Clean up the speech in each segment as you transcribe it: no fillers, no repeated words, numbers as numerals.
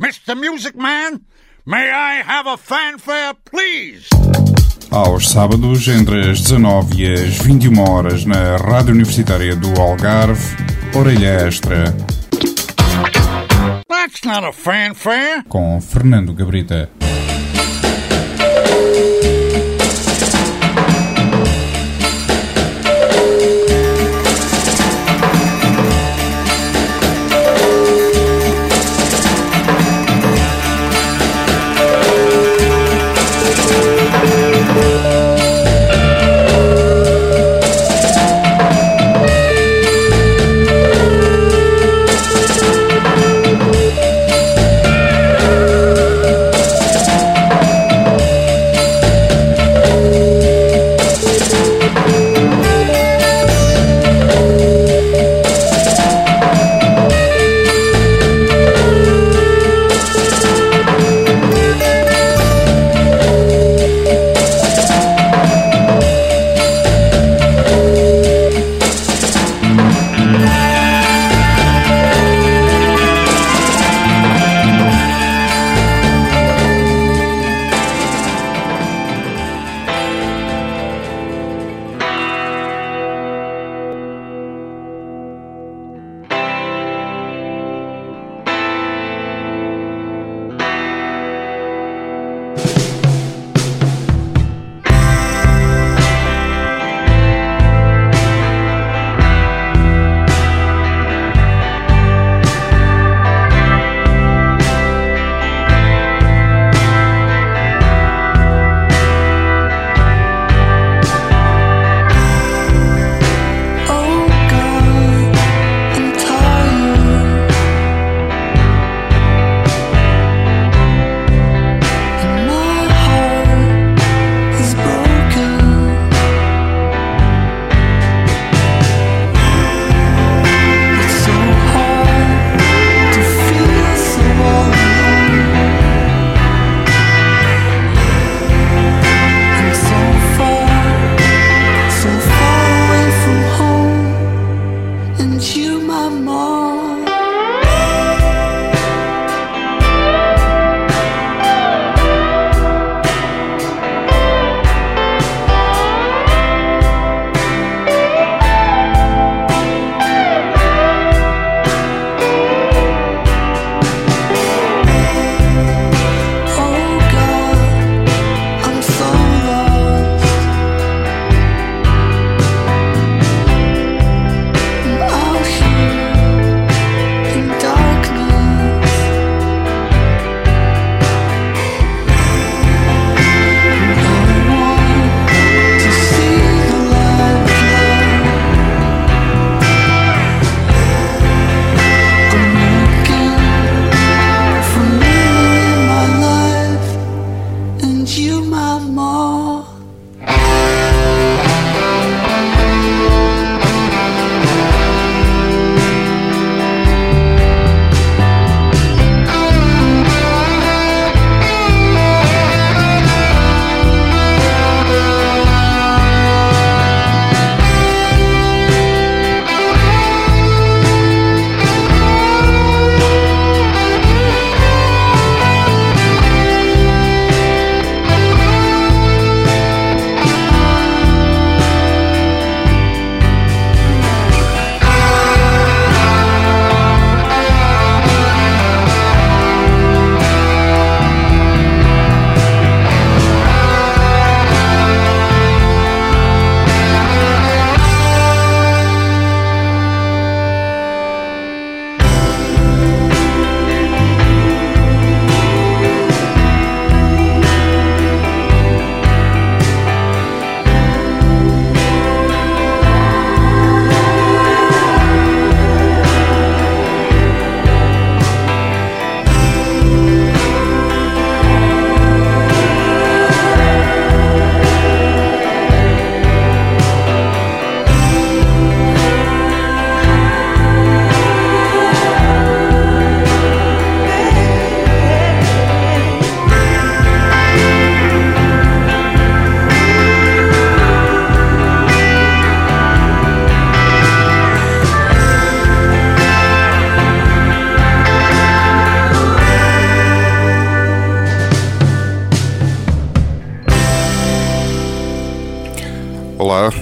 Mr. Music Man, may I have a fanfare, please? Aos sábados, entre as 19 e as 21 horas, na Rádio Universitária do Algarve, Orelha Extra. That's not a fanfare. Com Fernando Gabrita.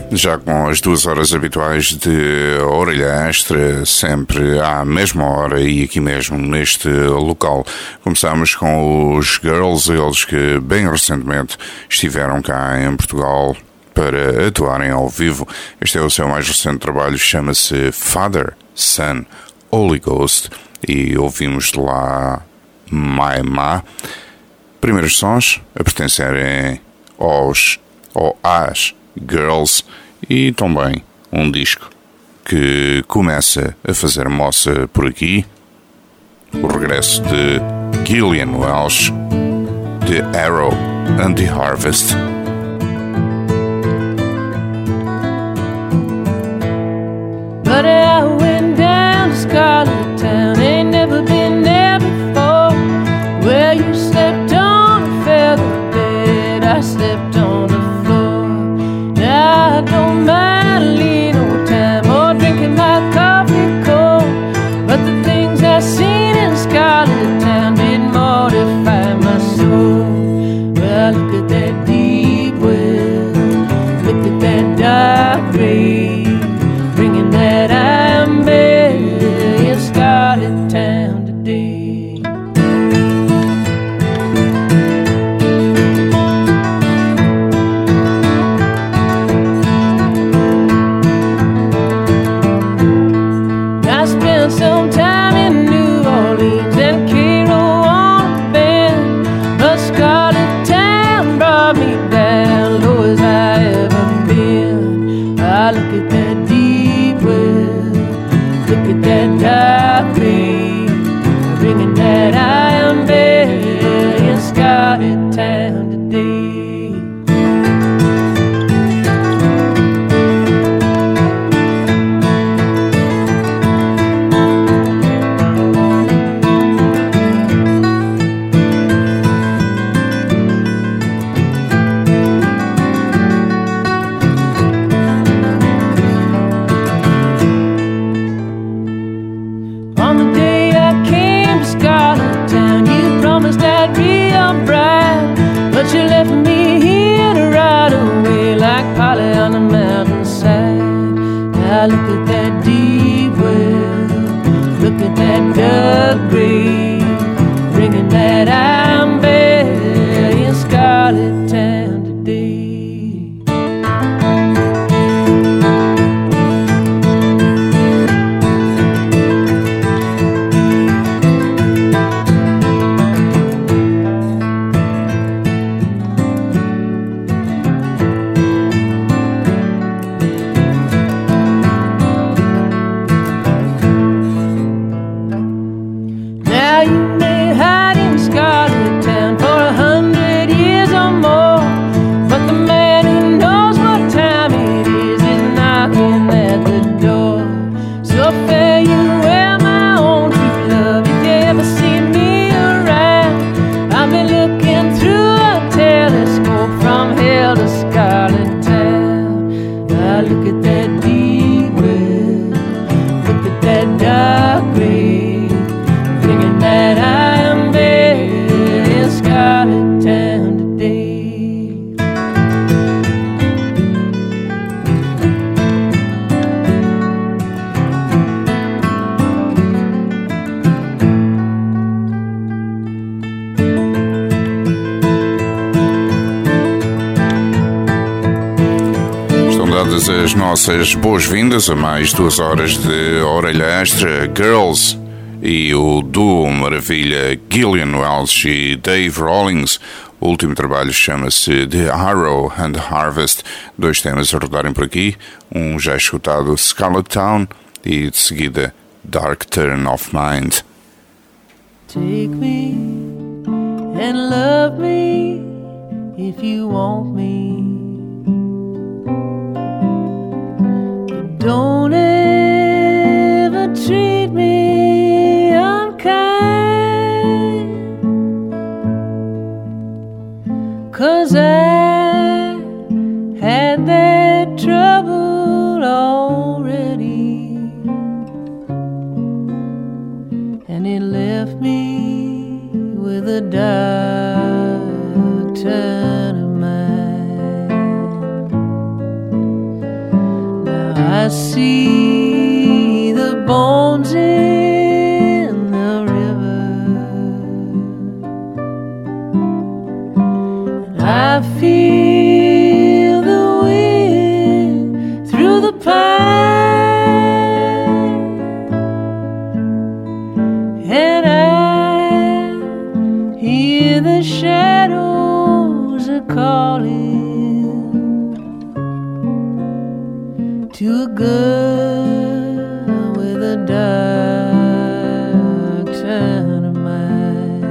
Já com as 2 horas habituais de orelha extra, sempre à mesma hora e aqui mesmo neste local. Começamos com os Girls, eles que bem recentemente estiveram cá em Portugal para atuarem ao vivo. Este é o seu mais recente trabalho, chama-se Father, Son, Holy Ghost, e ouvimos de lá My Ma. Primeiros sons a pertencerem às Girls, e também um disco que começa a fazer moça por aqui, o regresso de Gillian Welch, The Arrow and the Harvest. But I went down to Scarlet Town, ain't never been there before, where you slept on a feather bed, I slept on the floor. Now I don't mind leaning old time or drinking my coffee cold, but the things I seen in Scarlet Town did mortify my soul. Well, look at that deep well, look at that dark grave, bringing that I'm in Scarlet Town today. I spent some time in New Orleans and Cairo on the bend, but Scarlet Town brought me down low as I ever been. I look at that deep well, look at that dark grave, bringing that I am buried in Scarlet Town today. On the day I came to Scarlet Town, you promised I'd be a bride, but you left me here to ride away like Polly on the mountainside. Now look at that deep well, look at that dark grave, bringing that I'm buried in Scarlet Town today. Now you may hide in Scarlet Town for 100 years or more, but the man who knows what time it is knocking at the door. So fare you well, my own true love, if you ever see me around, I'll be looking through a telescope from hell to Scarlet Town. Now look at that deep well, look at that dark grave, thinking that I am buried in Scarlet Town today. Estão dadas as nossas boas-vindas a mais 2 horas de orelha extra. Girls e o duo maravilha Gillian Welch e Dave Rawlings. O último trabalho chama-se The Arrow and the Harvest. 2 temas a rodarem por aqui. Um já escutado, Scarlet Town, e de seguida Dark Turn of Mind. Take me and love me if you want me. But don't ever treat me unkind, 'cause I had that trouble already, and it left me with a dark turn of mind. see the bones in the river, and I feel the wind through the pine, and I hear the shadows are calling to a girl with a dark town of mine.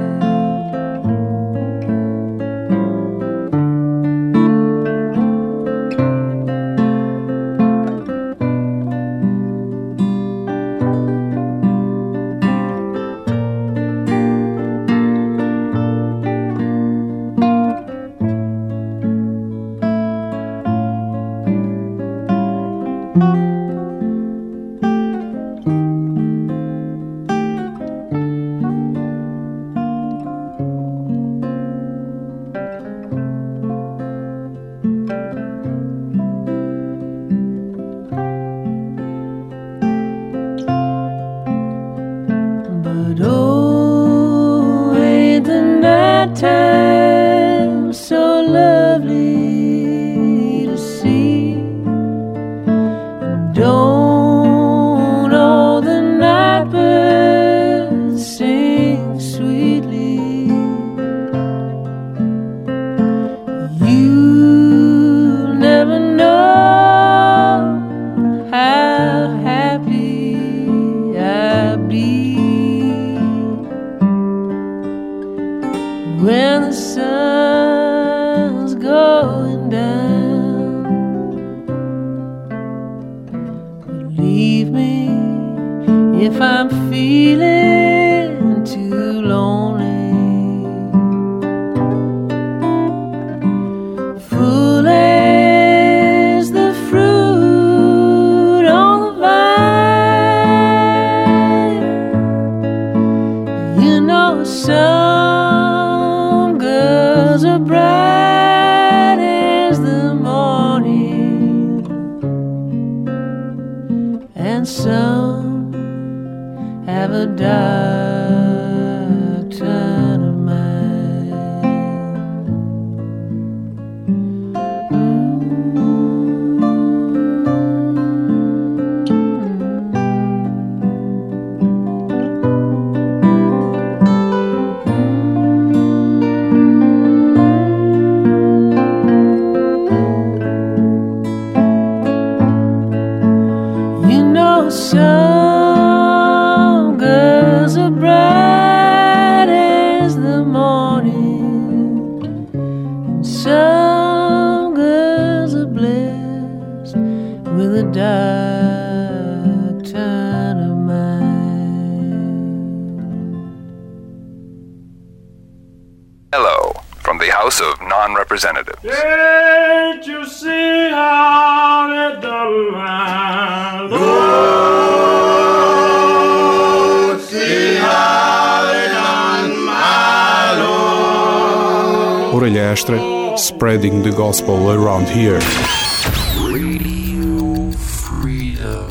But oh, ain't the night time so lovely to see? And don't all the night birds sing sweetly? You'll never know how happy I'll be when the sun's going down. Believe me, if I'm feeling too lonely, full as the fruit on the vine, you know some girls are bright as the morning, and some have a dark turn of mind. You know some girls are bright as the morning, and some girls are blessed with a dark turn of mind. Hello, from the House of Non-Representatives. Can't you see how they done my Lord? See how they done my Lord. Orelha Extra, spreading the gospel around here. Radio Freedom.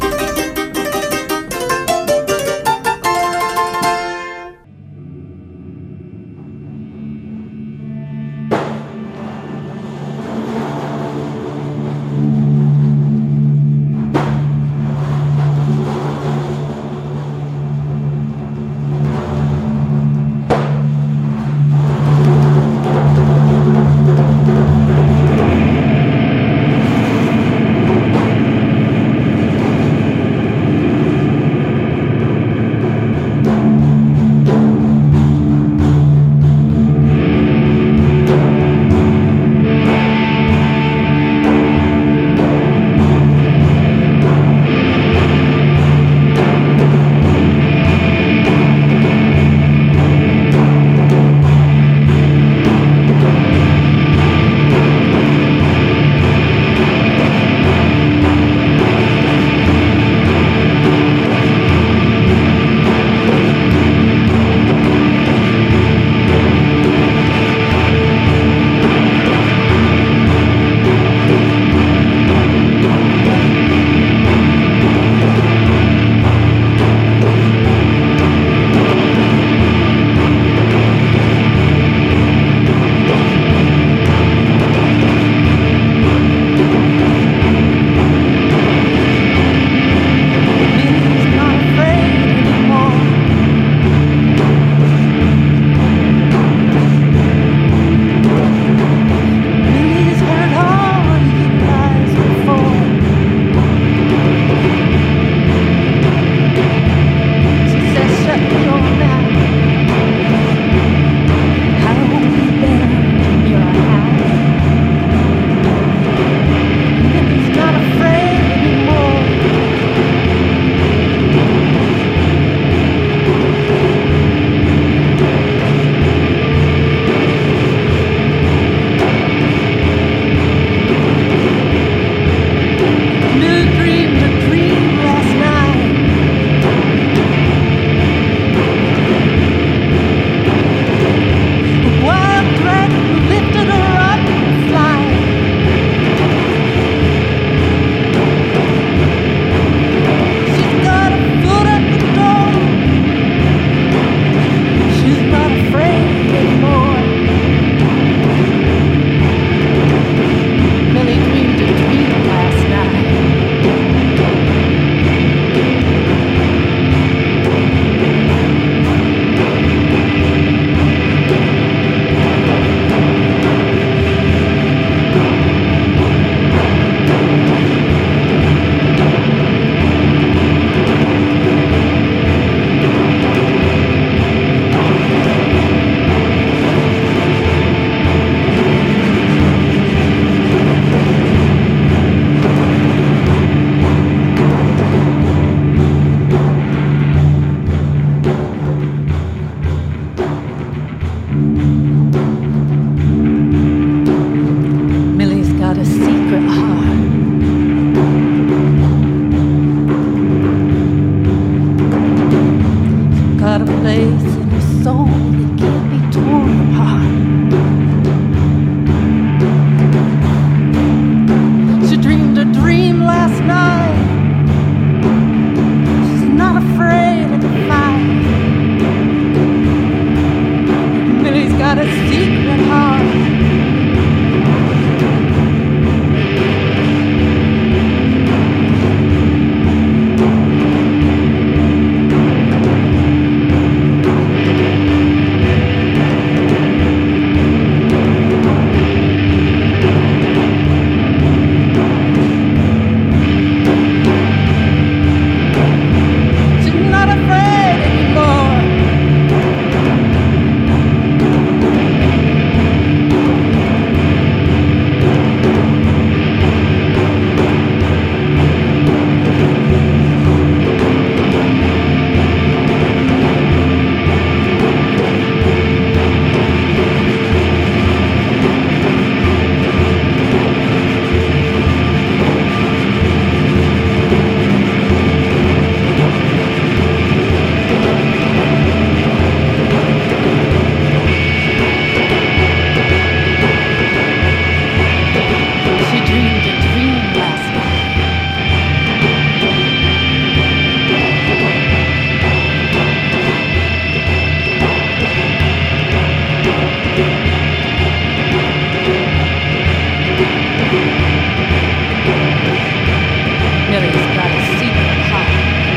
Millie's got a secret heart.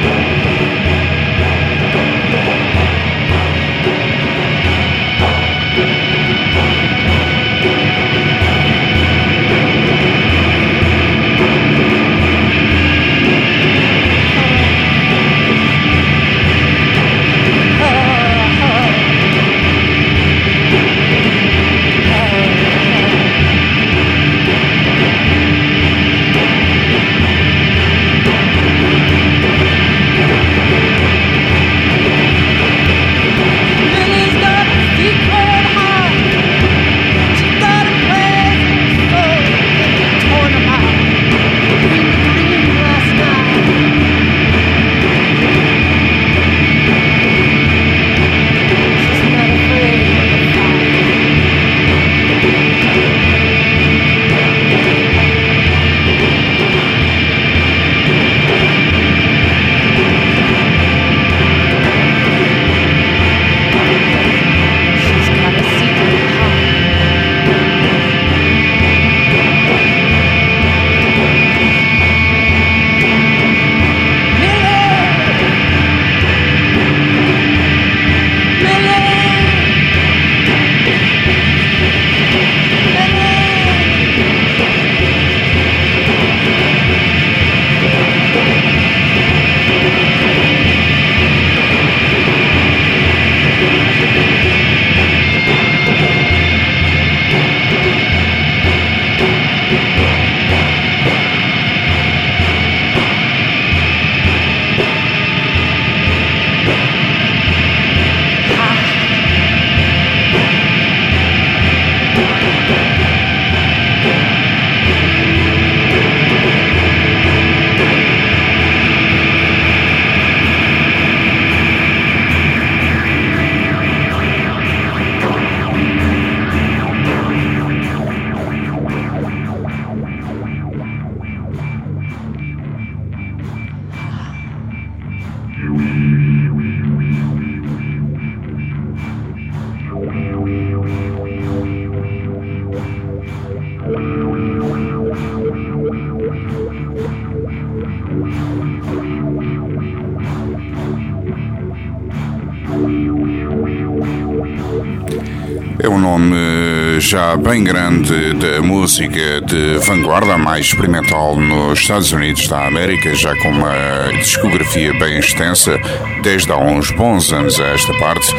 É um nome já bem grande da música de vanguarda, mais experimental nos Estados Unidos da América, já com uma discografia bem extensa, desde há uns bons anos a esta parte.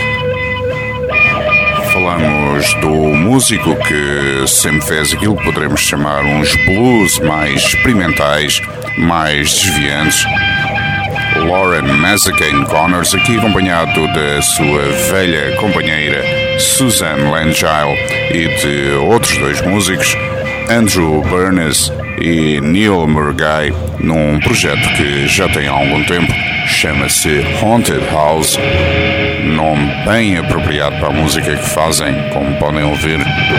Falamos do músico que sempre fez aquilo que poderemos chamar uns blues mais experimentais, mais desviantes. Lauren Mazzacane Connors, aqui acompanhado da sua velha companheira Suzanne Langille e de outros dois músicos, Andrew Burns e Neil Murgai, num projeto que já tem há algum tempo, chama-se Haunted House, nome bem apropriado para a música que fazem, como podem ouvir.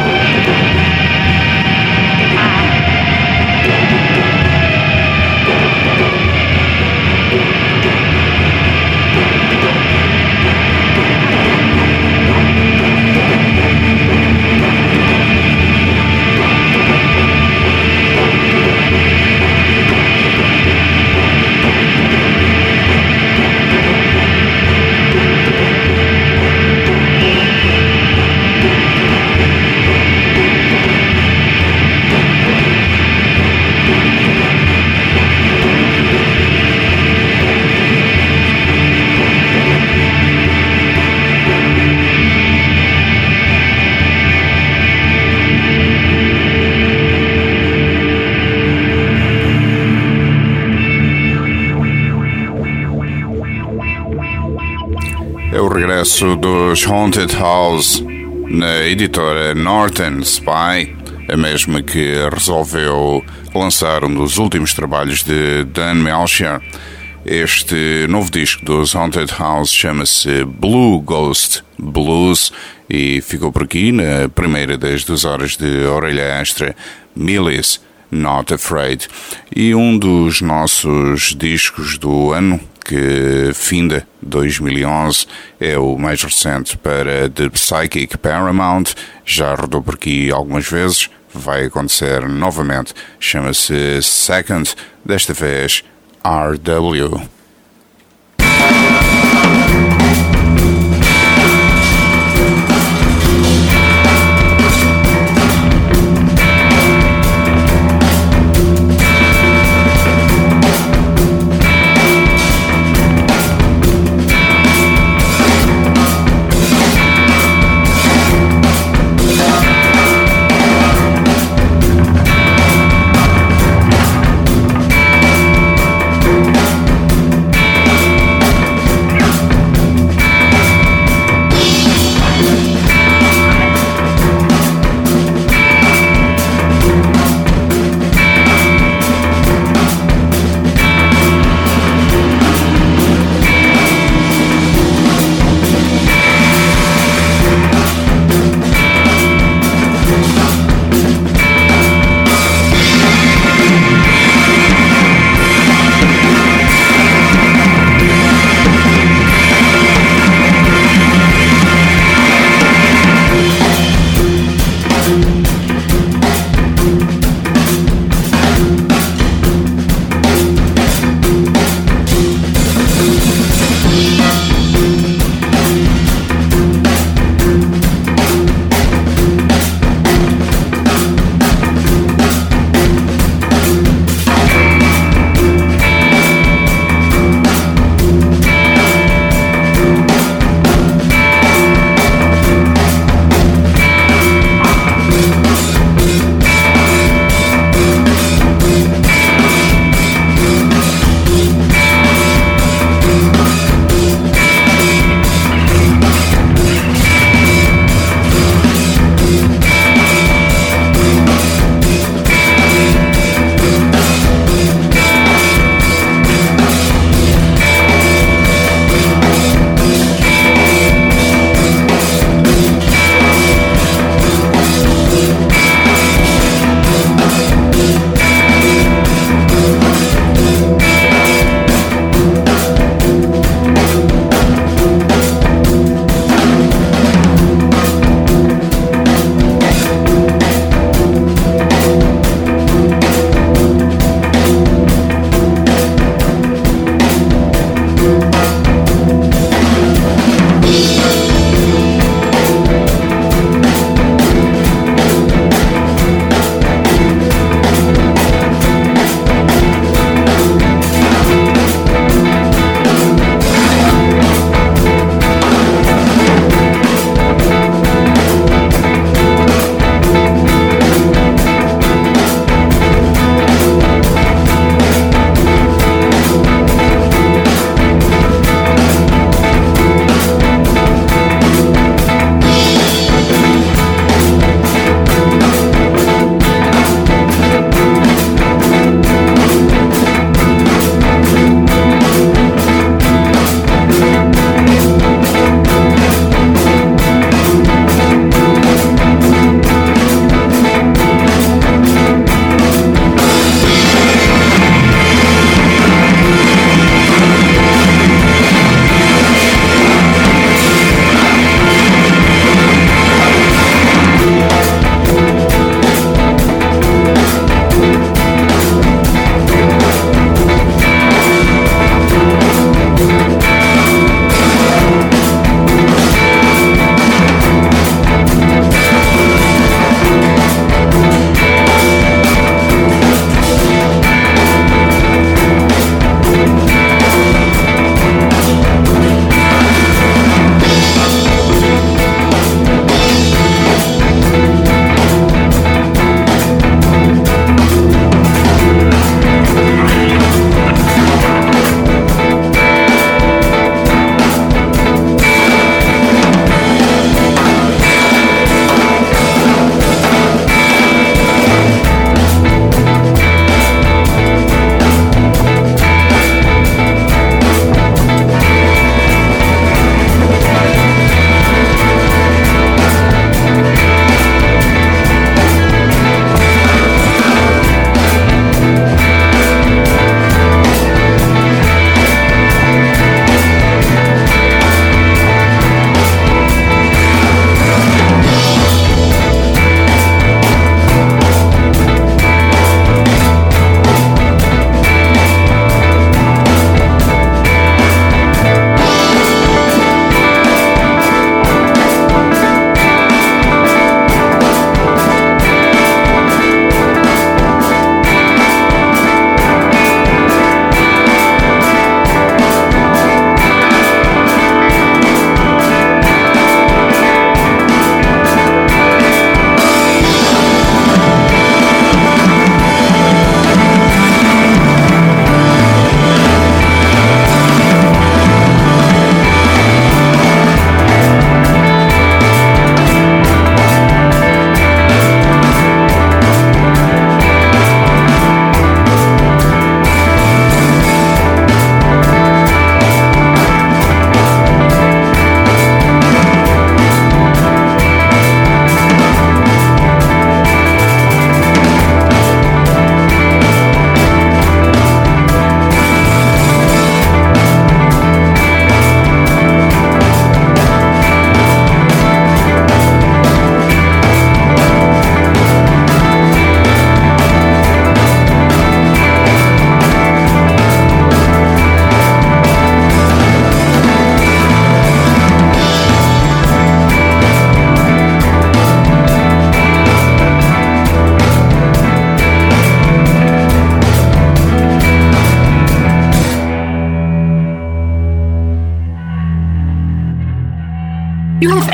É o regresso dos Haunted House na editora Northern Spy, a mesma que resolveu lançar um dos últimos trabalhos de Dan Melchior. Este novo disco dos Haunted House chama-se Blue Ghost Blues e ficou por aqui na primeira das 2 horas de orelha extra, Millie's Not Afraid. E um dos nossos discos do ano que finda 2011, é o mais recente para The Psychic Paramount, já rodou por aqui algumas vezes, vai acontecer novamente, chama-se Second, desta vez RW.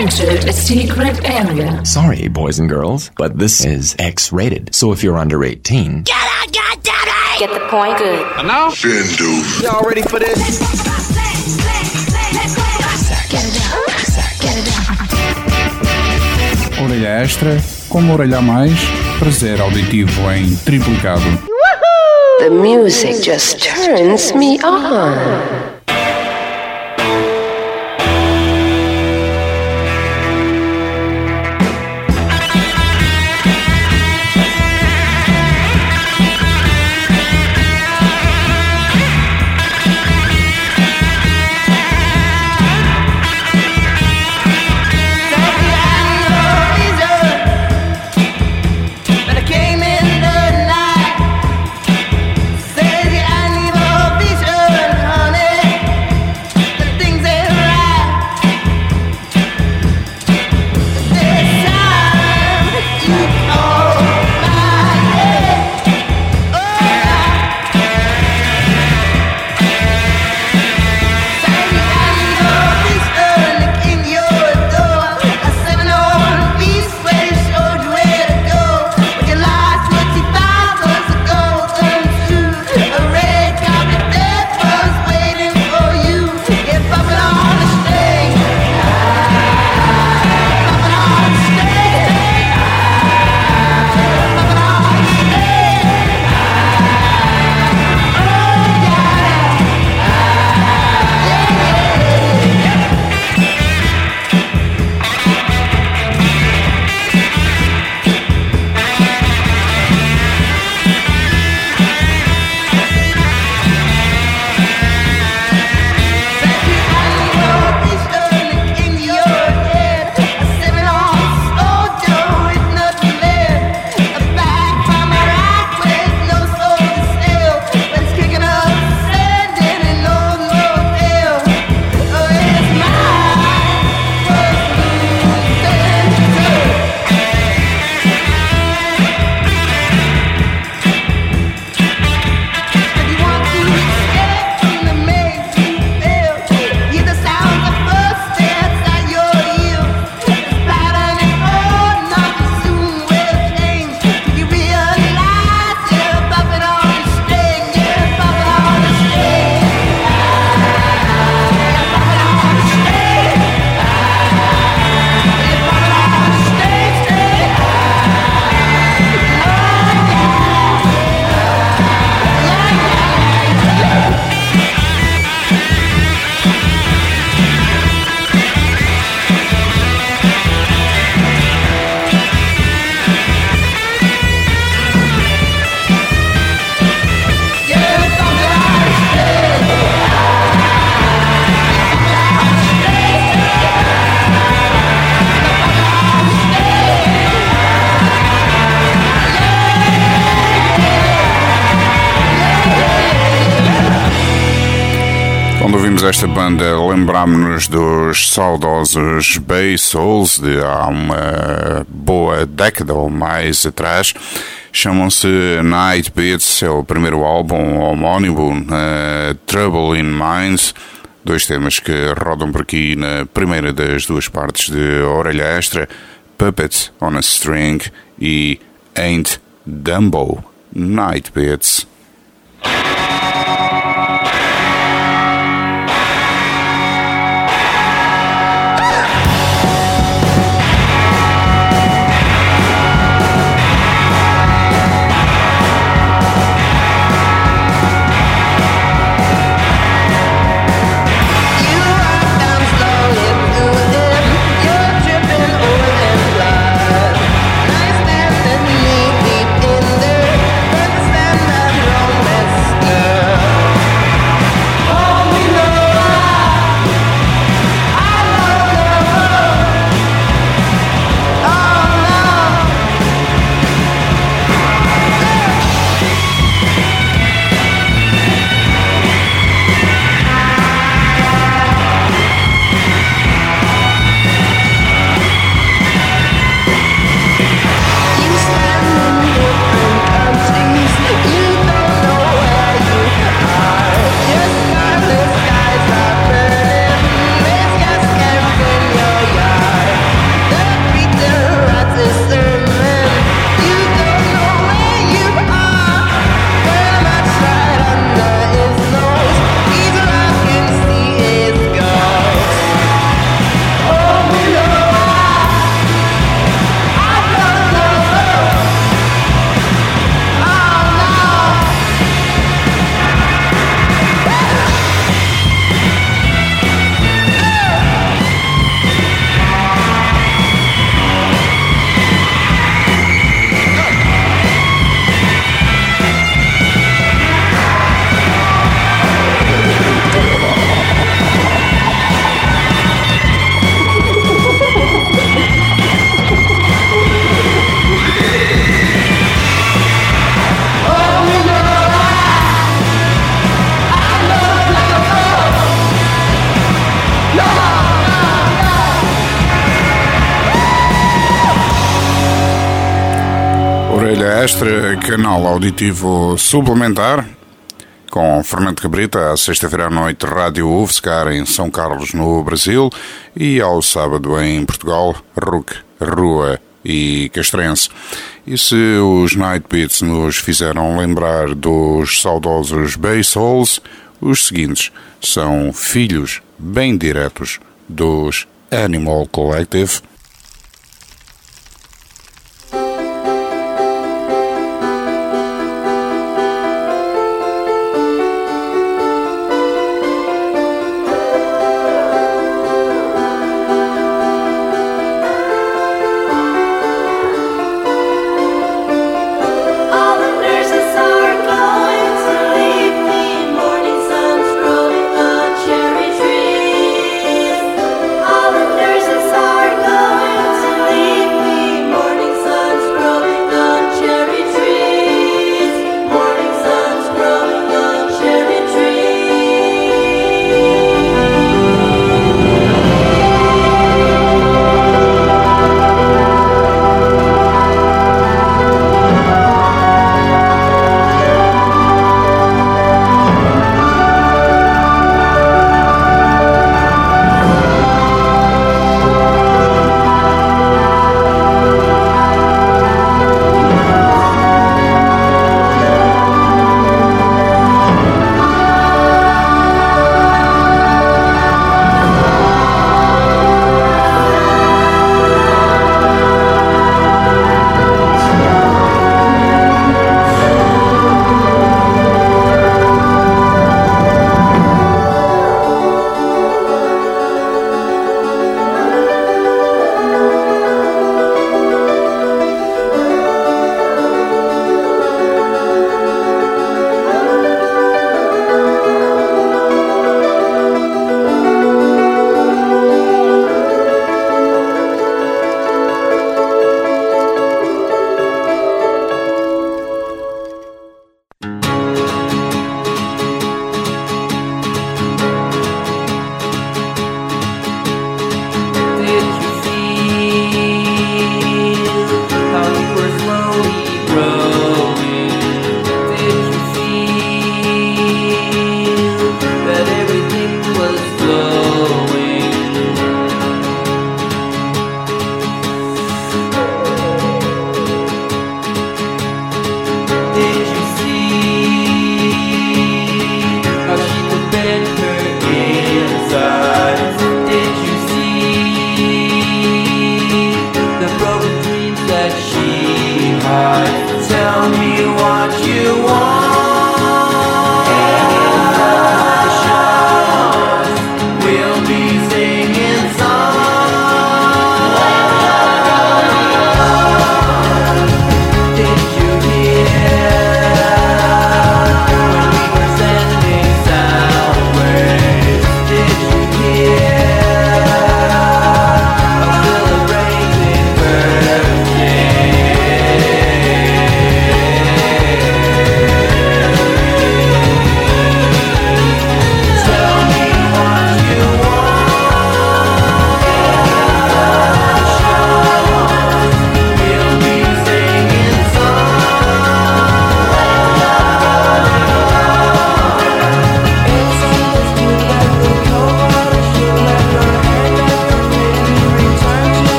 entered a secret area. Sorry, boys and girls, but this is X-rated. So if you're under 18... Get out, goddammit! Get the point? Good. And now? Y'all ready for this? Get it down. Get it down. Orelha extra, como orelha a mais, prazer auditivo em triplicado. The music just turns me on. Esta banda, lembrámos-nos dos saudosos Bay Souls de há uma boa década ou mais atrás. Chamam-se Night Beats, é o primeiro álbum homónimo, Trouble in Minds. Dois temas que rodam por aqui na primeira das duas partes de Orelha Extra, Puppet on a String e Ain't Dumbo. Night Beats. Nice man, let me deep in there. Understand that Orelha Extra, canal auditivo suplementar, com Fernando Cabrita, à sexta-feira à noite, Rádio UFSCar em São Carlos, no Brasil, e ao sábado em Portugal, RUC, Rua e Castrense. E se os Night Beats nos fizeram lembrar dos saudosos Bay Souls, os seguintes são filhos bem diretos dos Animal Collective.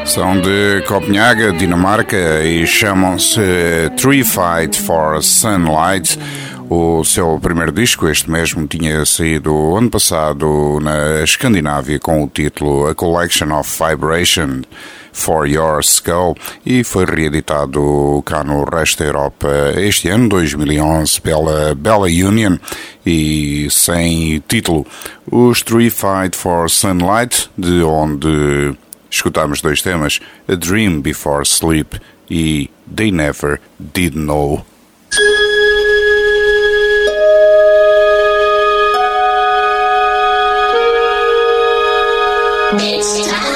São de Copenhaga, Dinamarca, e chamam-se Tree Fight for Sunlight. O seu primeiro disco, este mesmo, tinha saído ano passado na Escandinávia com o título A Collection of Vibration for Your Skull, e foi reeditado cá no resto da Europa este ano, 2011, pela Bella Union, e sem título. Os Tree Fight for Sunlight, de onde escutámos dois temas, A Dream Before Sleep e They Never Did Know. It's time.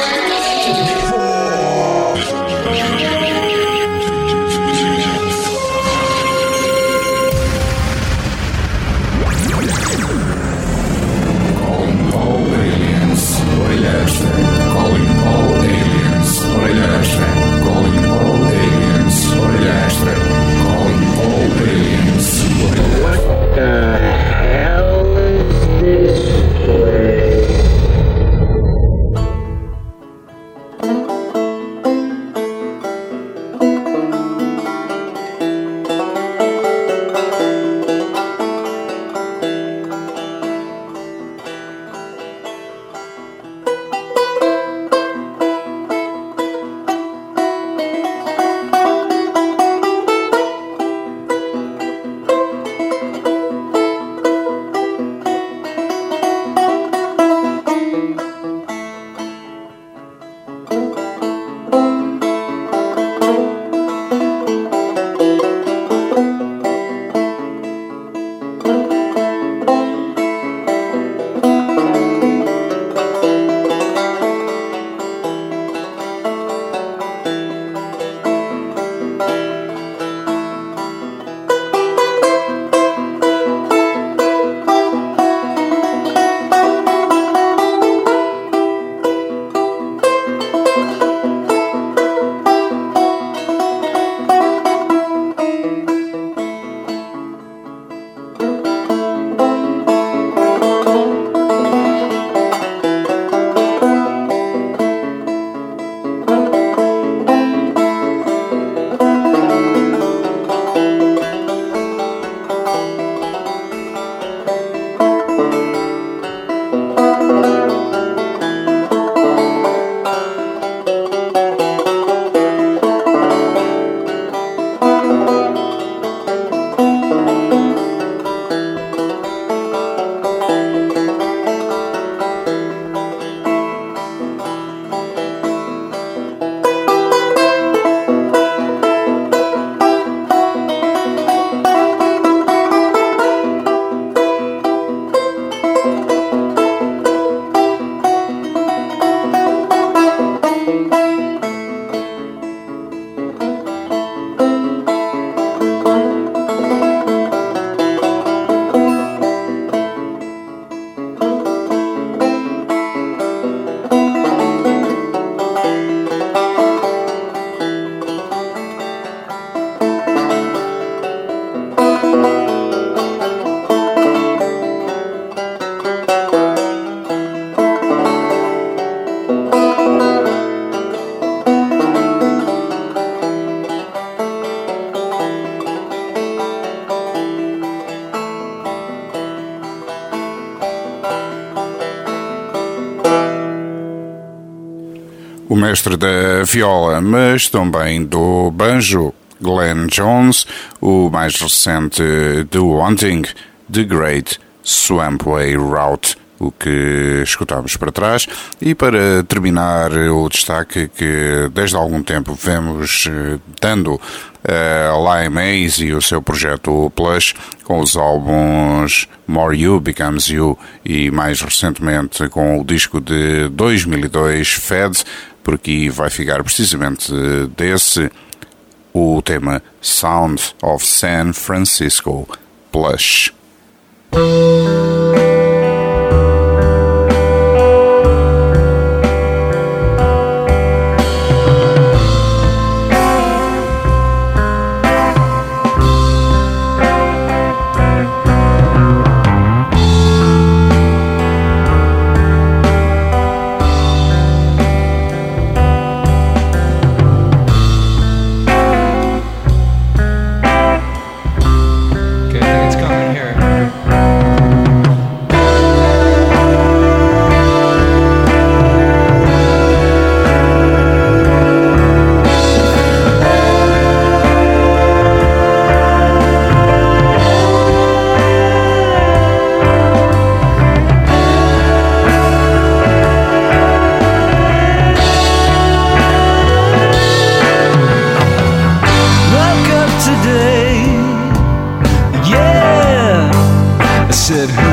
O mestre da viola, mas também do banjo, Glenn Jones, o mais recente The Wanting, The Great Swampway Route, o que escutámos para trás. E para terminar, o destaque que desde há algum tempo vemos dando a Lime Maze e o seu projeto Plush, com os álbuns More You Becomes You e mais recentemente com o disco de 2002 Fed. Por aqui vai ficar precisamente desse o tema Sound of San Francisco, Plush.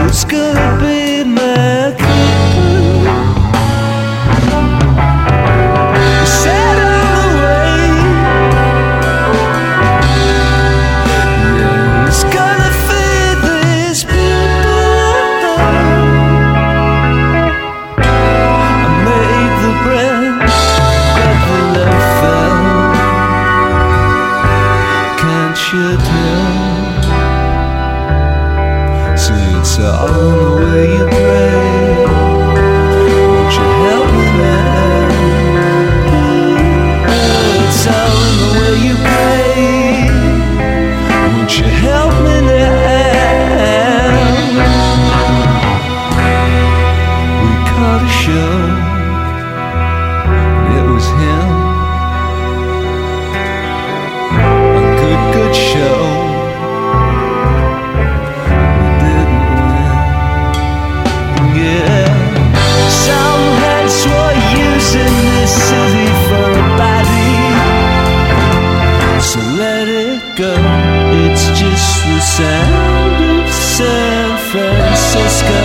Who's gonna be my keeper? Set all away. Yeah, who's gonna feed these people? I made the bread, but the love fell. Can't you tell? It's all in the way you pray. Won't you help me now? It's all in the way you pray. Won't you help me now? We caught a show, and it was him. A good show. So let it go, it's just the sound of San Francisco.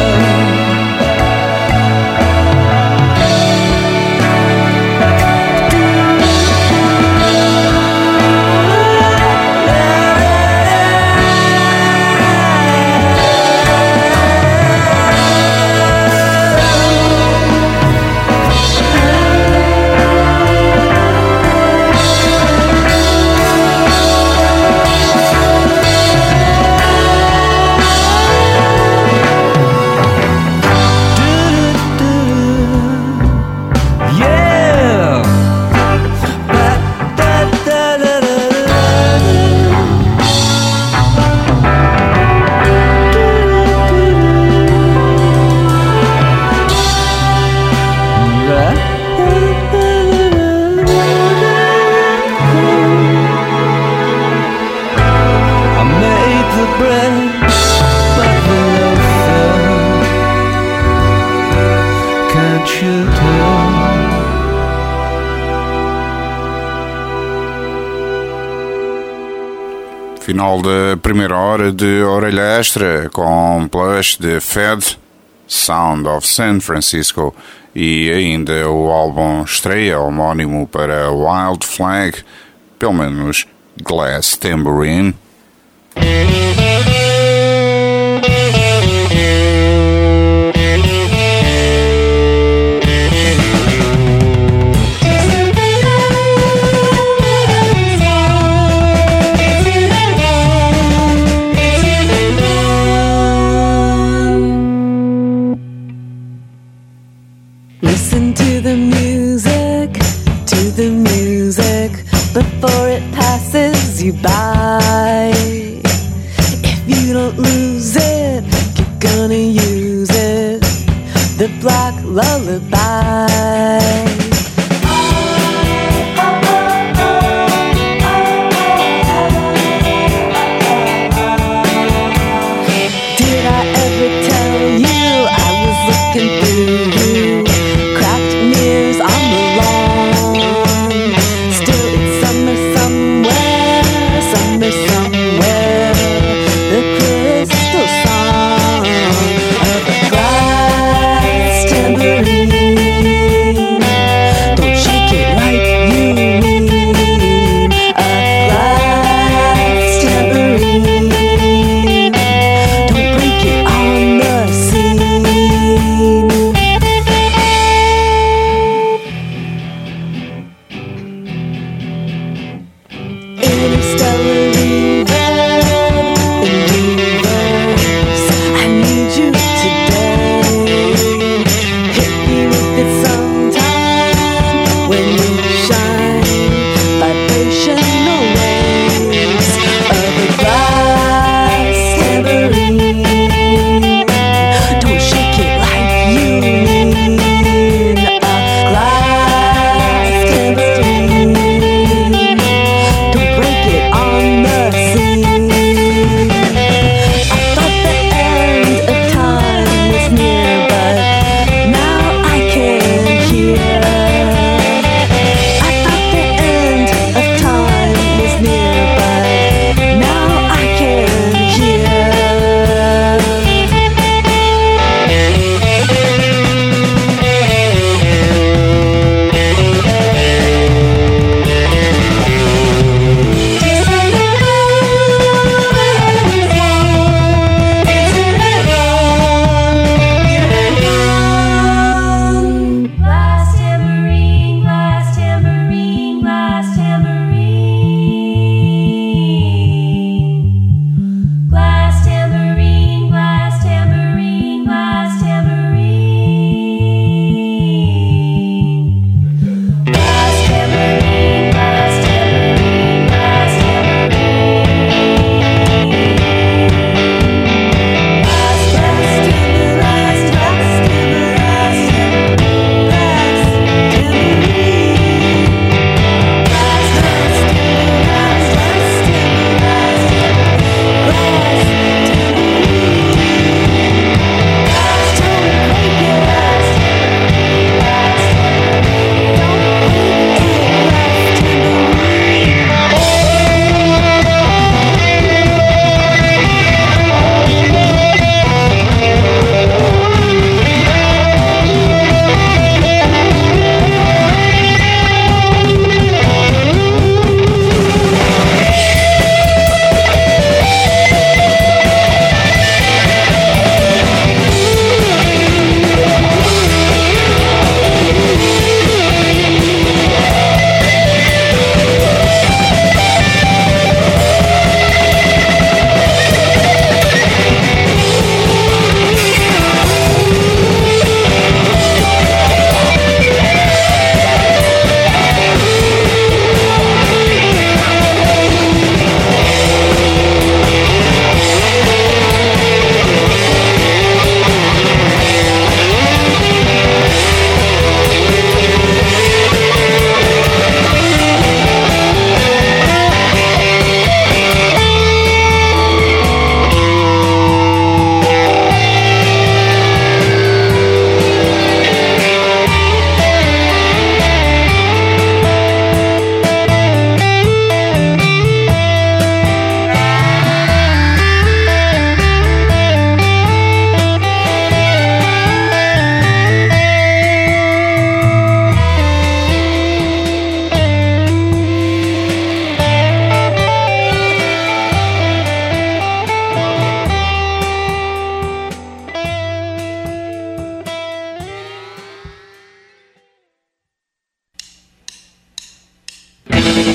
Final da primeira hora de Orelha Extra com Plush de Fed, Sound of San Francisco e ainda o álbum estreia homónimo para Wild Flag, pelo menos Glass Tambourine. Listen to the music before it passes you by. If you don't lose it, you're gonna use it. The Black Lullaby. Did I ever tell you I was looking through you? Cracked mirrors on the lawn. Still it's summer somewhere, summer somewhere. The crystal song of a glass tambourine.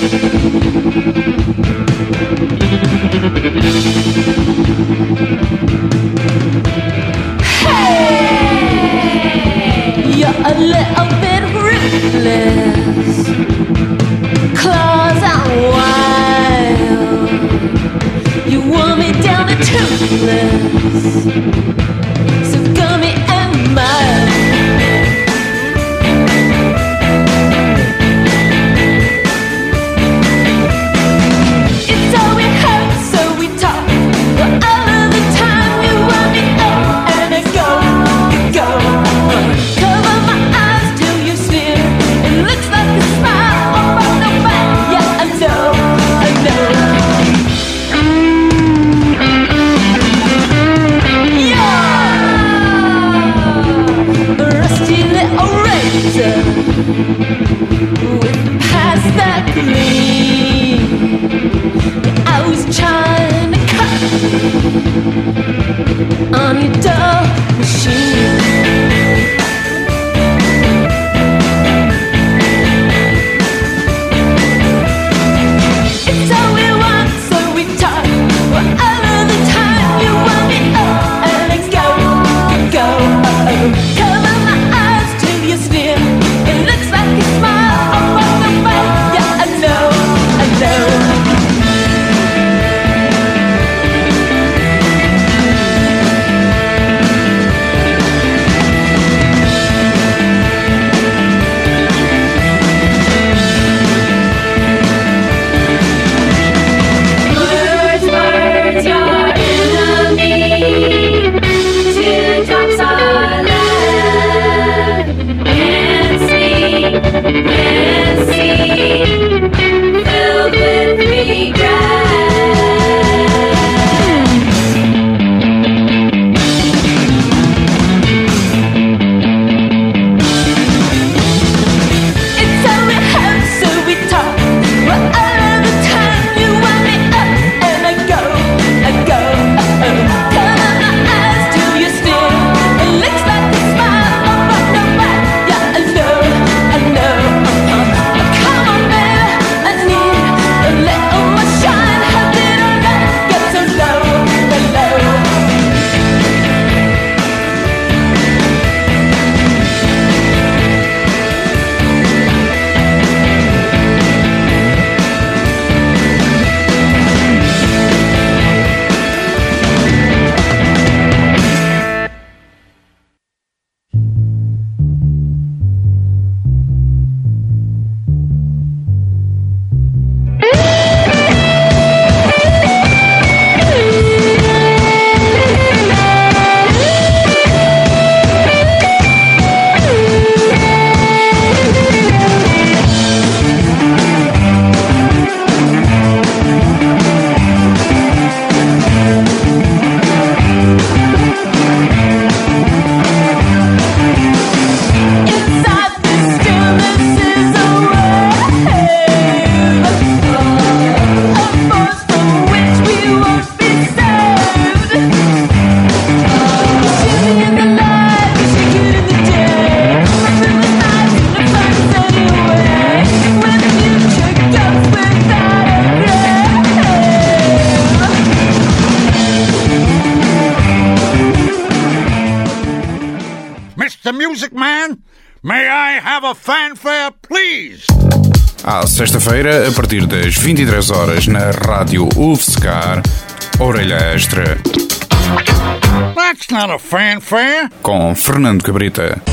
You're a little bit ruthless, claws out wild. You wore me down to toothless, so gummy and mild. It's all we heard, so we talk. But all of the time you want me up and I go. Cover my eyes till you sneer. It looks like a smile up on the back. Yeah, I know. Yeah, a rusty little razor with past that gleam. I was trying to cut on your dull machine. It's all we want, so we talk. Well, all of the time you want me up and I go. Cover my eyes till you sneer. It looks like a smile up on the back. Yeah, I know. Words, your enemy. Teardrops are left and sea, filled with regret. It's all we have, so we talk. Well, all of the time you want me up and I go. Cover my eyes till you stare. It looks like a smile up on the back. Yeah, I know. Come on, baby, I need a little more shine. How did I get so low? Inside this stillness is a wave, a force from which we won't be saved. Shivering in the light, shaking in the day, through the night to the fires anyway. When the future goes without a Mr. Music Man, may I have a fanfare, please? À sexta-feira, a partir das 23 horas, na rádio UFSCar, Orelha Extra, That's not a fanfare. com Fernando Cabrita.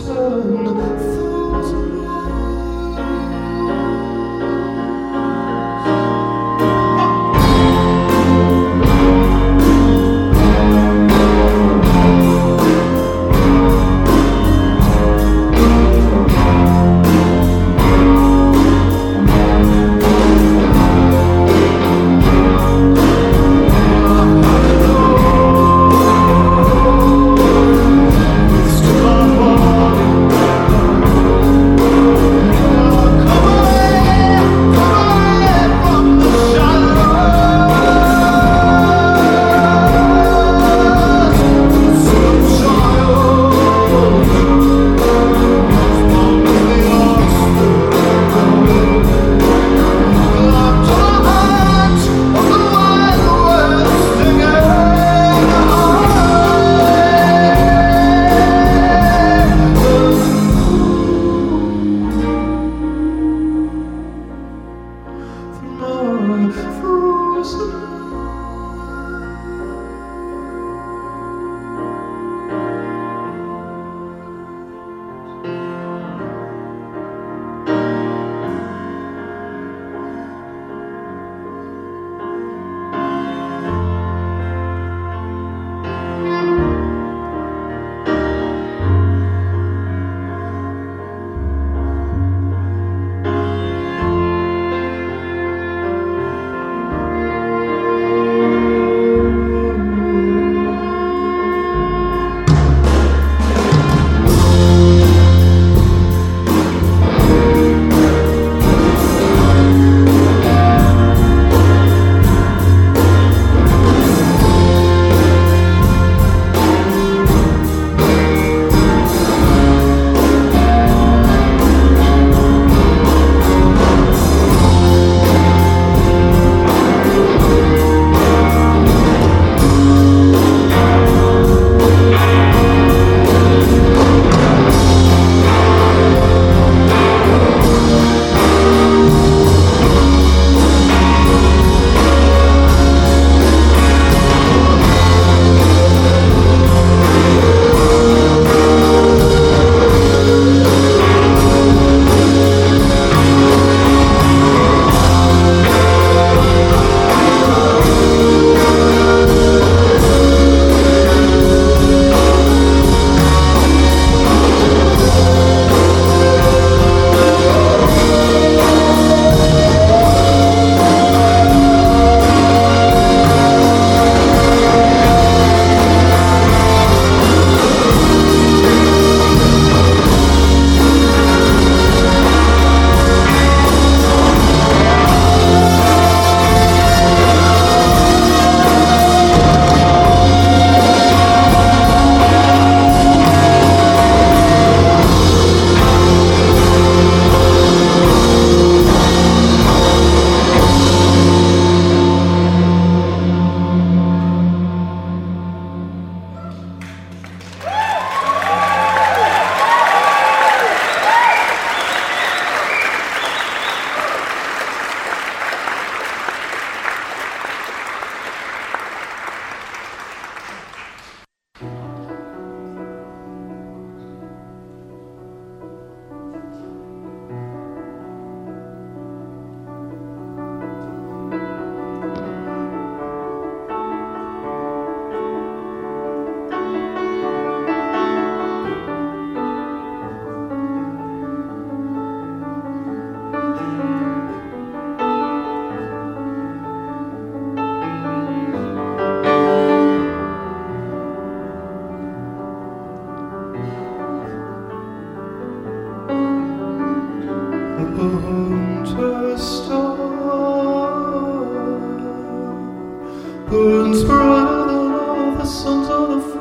burns brighter than all the suns of the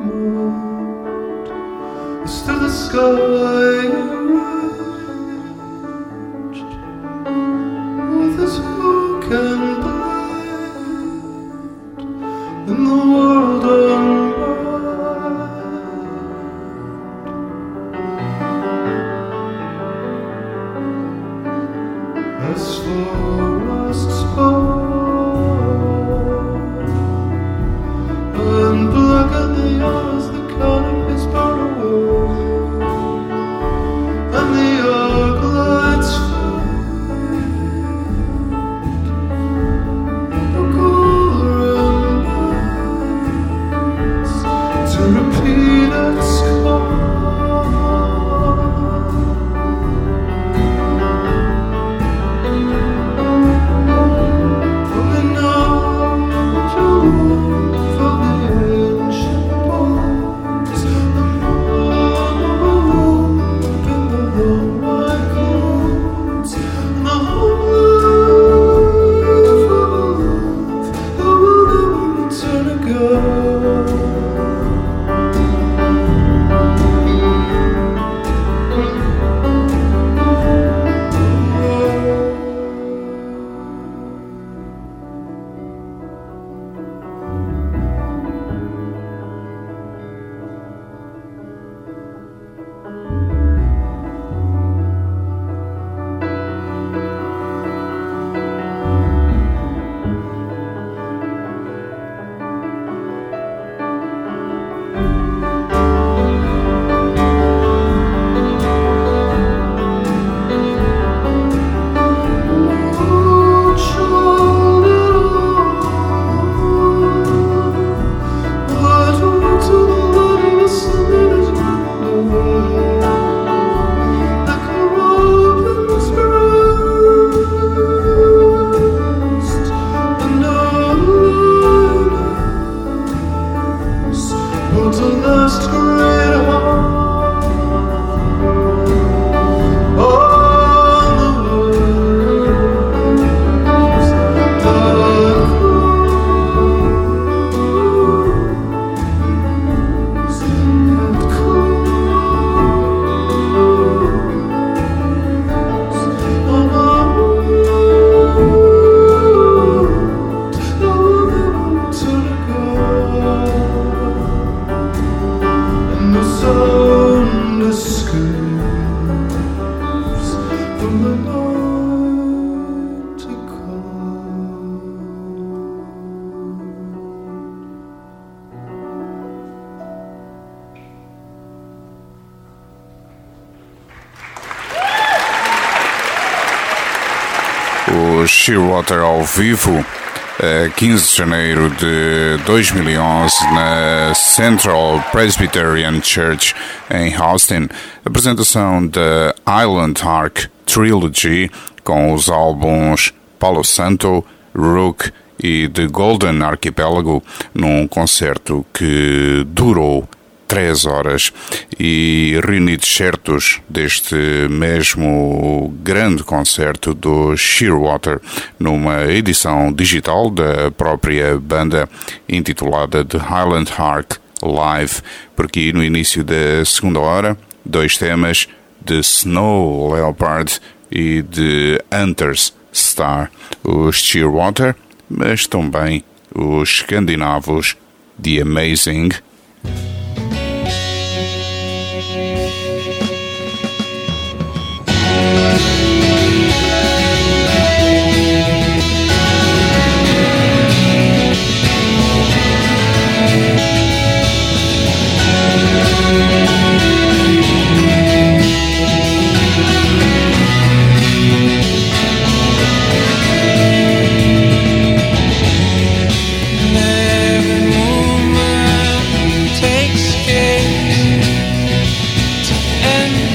firmament. It's to the sky reached with his hook and blade in the world unwind. As forests fall and blacken the eyes, the canopies burn away. sun escapes from the night to come. O Shearwater ao vivo, 15 de janeiro de 2011, na Central Presbyterian Church em Austin. Apresentação da Island Arc Trilogy com os álbuns Palo Santo, Rook e The Golden Archipelago, num concerto que durou 3 horas, e reunidos certos deste mesmo grande concerto do Shearwater numa edição digital da própria banda intitulada The Highland Arc Live. Por aqui no início da segunda hora, 2 temas de Snow Leopard e de Hunter's Star, os Shearwater, mas também os escandinavos The Amazing. Takes care to end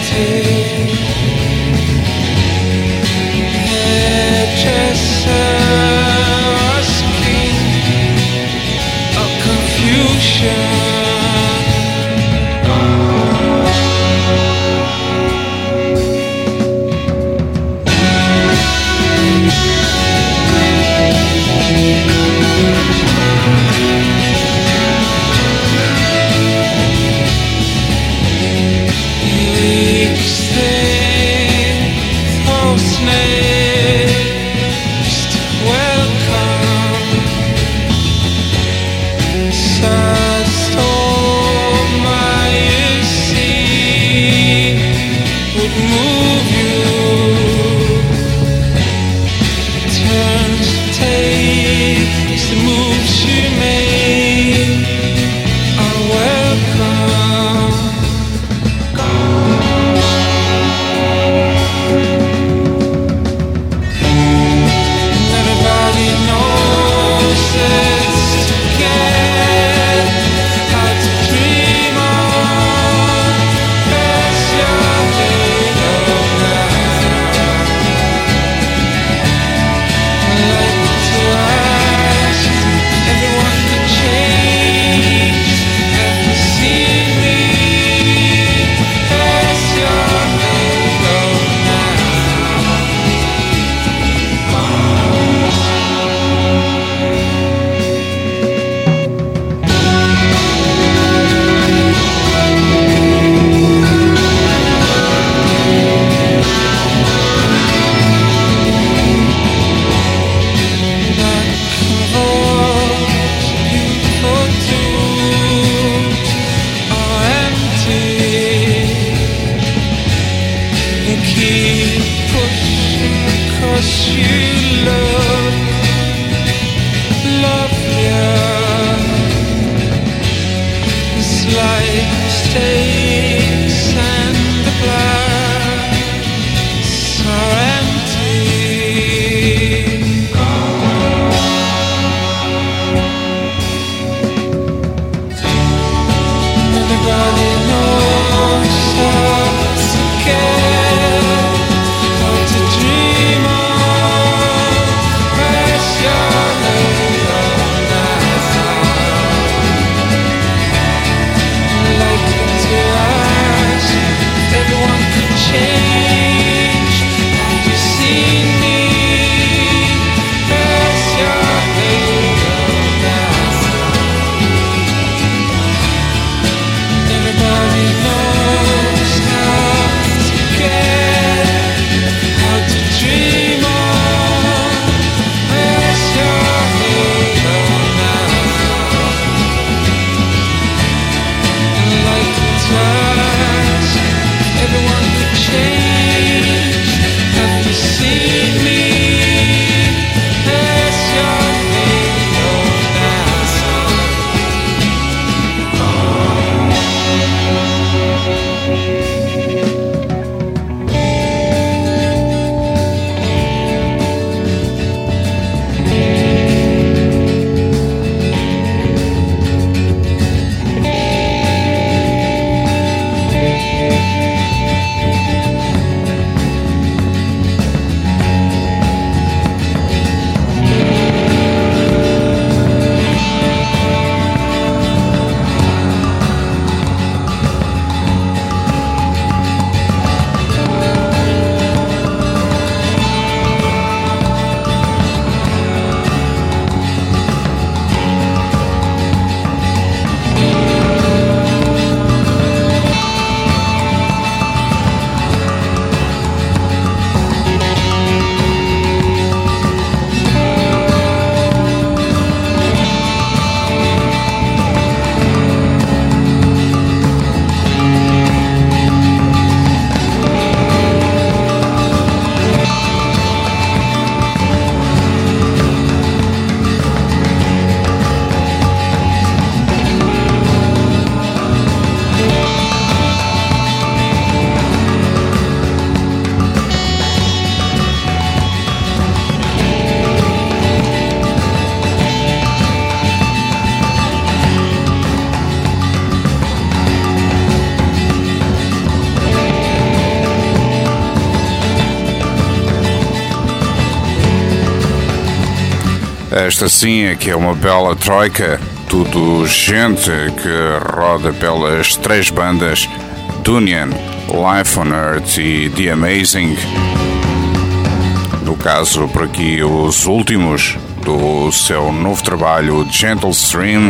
Esta sim é que é uma bela troika, tudo gente que roda pelas três bandas Dunion, Life on Earth e The Amazing. No caso, por aqui, os últimos do seu novo trabalho Gentle Stream,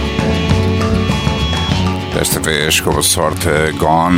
desta vez com a sorte Gone.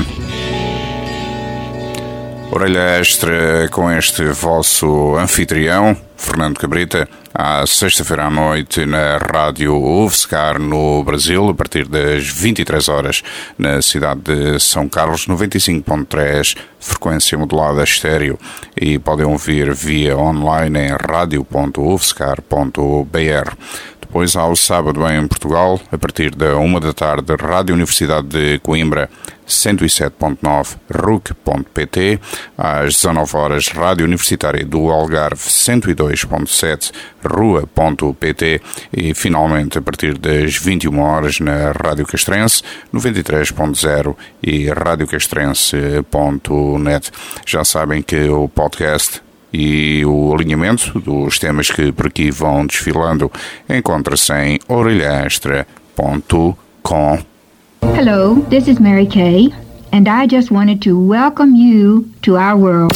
Orelha extra com este vosso anfitrião, Fernando Cabrita, à sexta-feira à noite na Rádio UFSCar no Brasil, a partir das 23 horas na cidade de São Carlos, 95.3, frequência modulada estéreo, e podem ouvir via online em radio.ufscar.br. Depois, ao sábado em Portugal, a partir da 1 da tarde, Rádio Universidade de Coimbra, 107.9 RUC.pt, às 19 horas, Rádio Universitária do Algarve, 102.7 RUA.pt, e finalmente a partir das 21 horas na Rádio Castrense, 93.0 e radiocastrense.net. Já sabem que o podcast e o alinhamento dos temas que por aqui vão desfilando encontra-se em orelhaextra.com. Hello, this is Mary Kay, and I just wanted to welcome you to our world.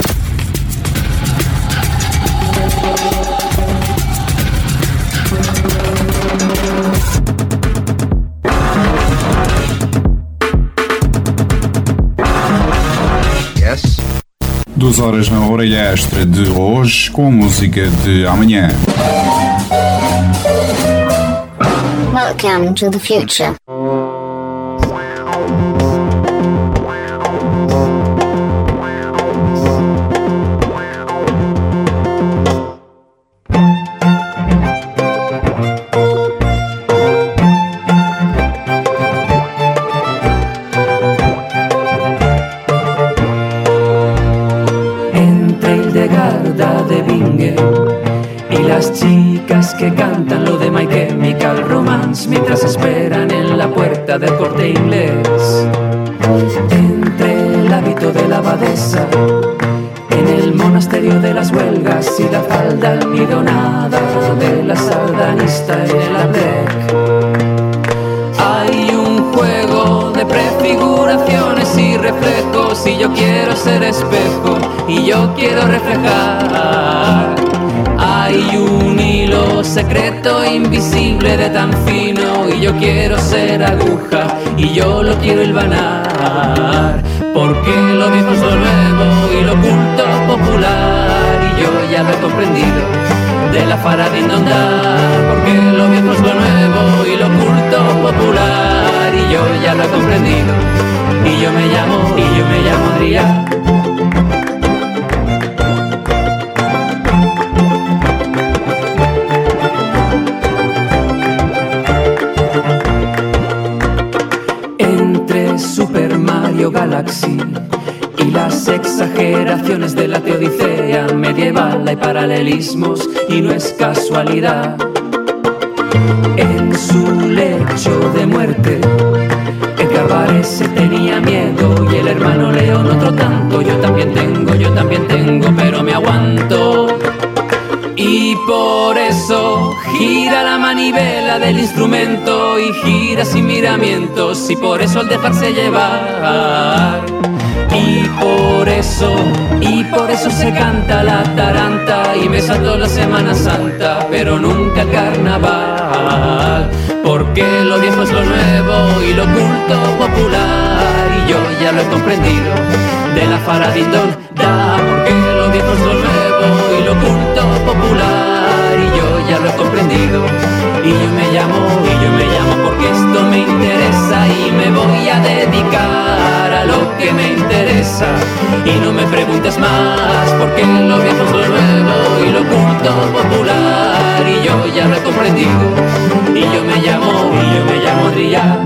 Yes. 2 horas na orelha extra de hoje com a música de amanhã. Welcome to the future. Chicas que cantan lo de My Chemical Romance mientras esperan en la puerta del Corte Inglés. Entre el hábito de la abadesa, en el monasterio de las huelgas y la falda almidonada de la sardanista en el Aplec, hay un juego de prefiguraciones y reflejos, y yo quiero ser espejo y yo quiero reflejar. Hay un hilo secreto invisible de tan fino, y yo quiero ser aguja y yo lo quiero hilvanar, porque lo mismo es lo nuevo y lo oculto popular, y yo ya lo he comprendido de la faradinda andar, porque lo mismo es lo nuevo y lo oculto popular, y yo ya lo he comprendido, y yo me llamo Adrián. Galaxy y las exageraciones de la teodicea medieval. Hay paralelismos y no es casualidad. En su lecho de muerte Edgar Varese tenía miedo y el hermano León otro tanto. Yo también tengo, pero me aguanto. Y por eso gira la manivela del instrumento y gira sin miramientos. Y por eso al dejarse llevar. Y por eso se canta la taranta. Y me saltó la Semana Santa, pero nunca el carnaval. Porque lo viejo es lo nuevo y lo culto popular. Y yo ya lo he comprendido de la faradindón da. Porque lo viejo es lo nuevo y lo culto popular. Y yo ya lo he comprendido. Y yo me llamo porque esto me interesa. Y me voy a dedicar a lo que me interesa. Y no me preguntes más, porque lo viejo es lo nuevo y lo culto popular. Y yo ya lo he comprendido. Y yo me llamo Adrián.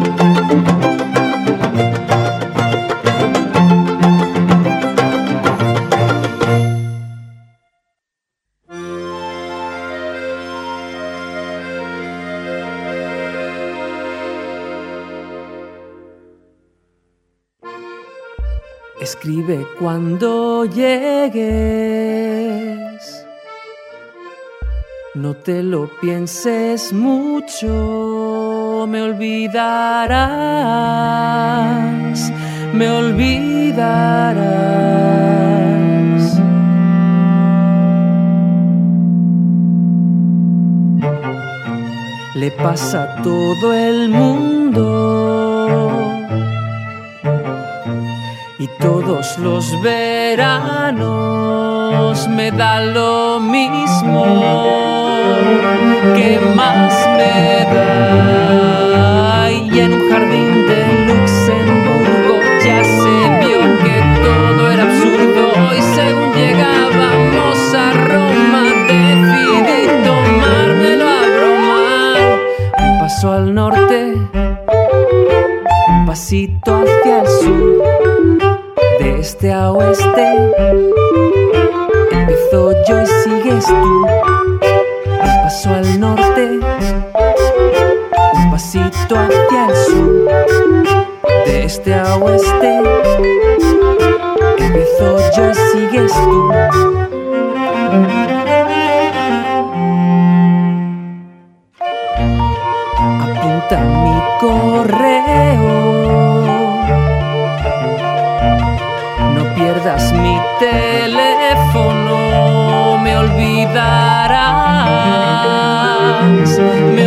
Escribe cuando llegues, no te lo pienses mucho, me olvidarás, me olvidarás. Le pasa a todo el mundo. Y todos los veranos me da lo mismo. ¿Qué más me da? Y en un jardín de Luxemburgo ya se vio que todo era absurdo. Y según llegábamos a Roma decidí tomármelo a broma. Un paso al norte, un pasito hacia el sur. De este a oeste empiezo yo y sigues tú. Un paso al norte, un pasito hacia el sur. De este a oeste empiezo yo y sigues tú. Apunta mi correo. Pierdas mi teléfono, me olvidarás, me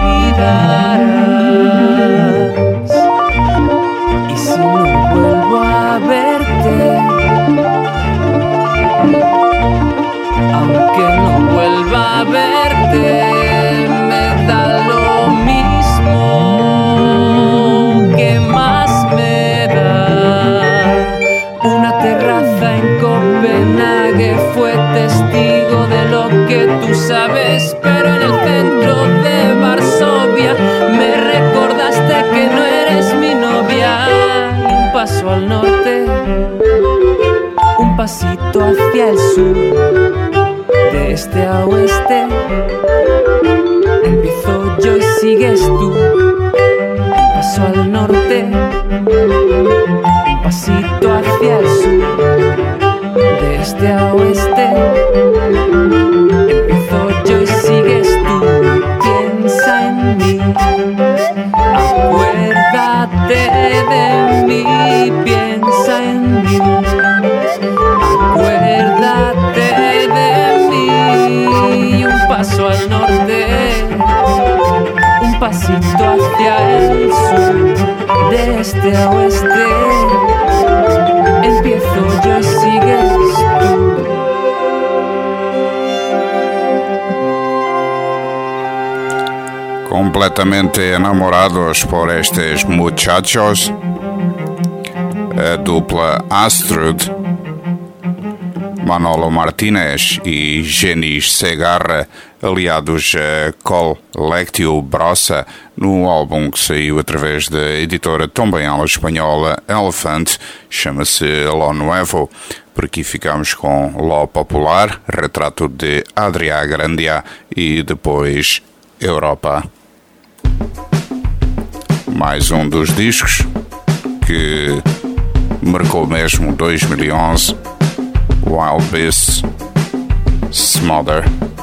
olvidarás. Y si no vuelvo a verte, aunque no vuelva a verte, me da lo mismo. ¿Qué más me da? Una terraza en Copenhague fue testigo de lo que tú sabes, pero en el centro de Varsovia me recordaste que no eres mi novia. Un paso al norte, un pasito hacia el sur. De este a oeste empiezo yo y sigues tú. Un paso al norte, un pasito hacia el sur. De este a oeste empiezo yo y sigues tú. Piensa en mí, acuérdate de mí. Piensa en mí, acuérdate de mí. Un paso al norte, un pasito hacia el sur. De este a oeste empiezo yo y sigues tú. Completamente enamorados por estes muchachos, a dupla Astrud, Manolo Martínez e Genis Segarra, aliados a Collectio Brossa, no álbum que saiu através da editora também ela espanhola Elephant, chama-se Lo Nuevo. Por aqui ficamos com Lo Popular, retrato de Adrià Grandia e depois Europa. Mais um dos discos que marcou mesmo 2011, Wild Beasts, Smother.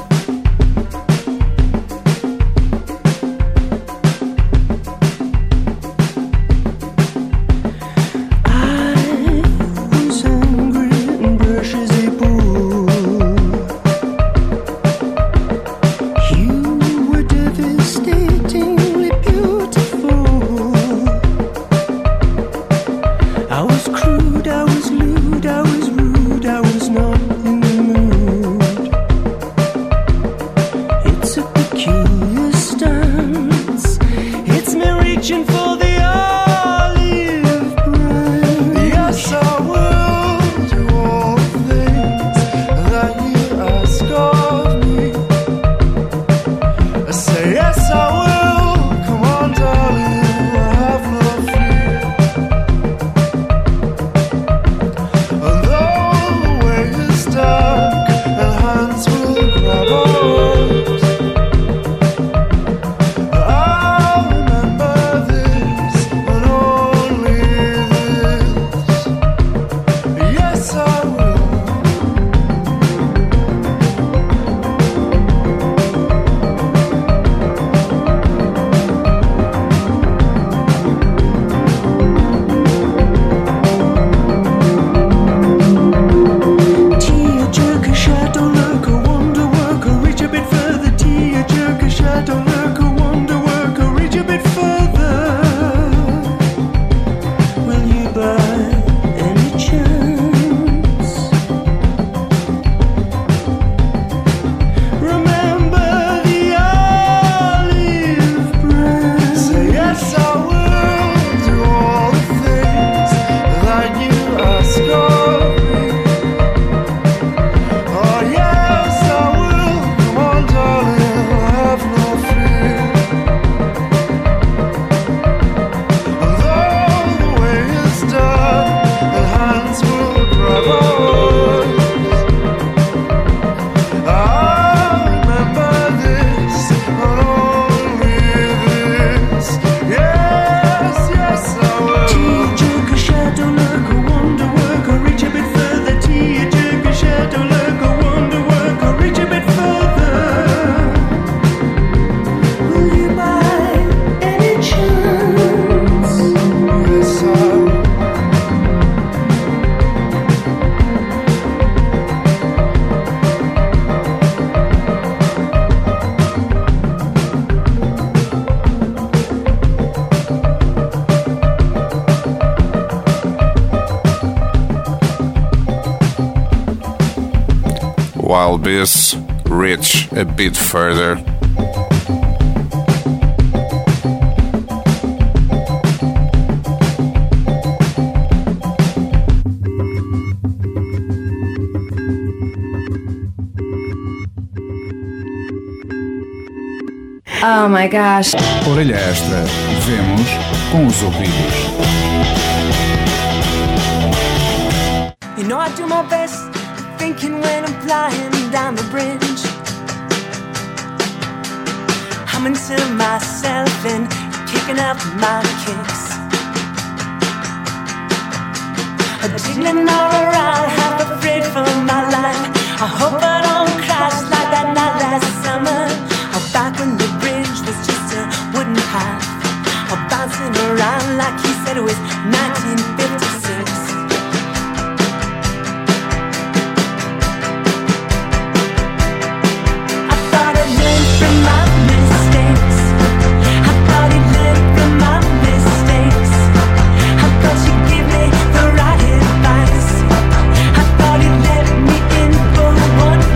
Wild Beasts, Reach a Bit Further. Oh my gosh. Orelha Extra. Vemos com os ouvidos. You know I do my best thinking when I'm flying down the bridge, humming to myself and kicking up my kicks, jiggling all around, half afraid for my life. I hope I don't crash like that night last summer, or back when the bridge was just a wooden path, or bouncing around like he said it was 1956. One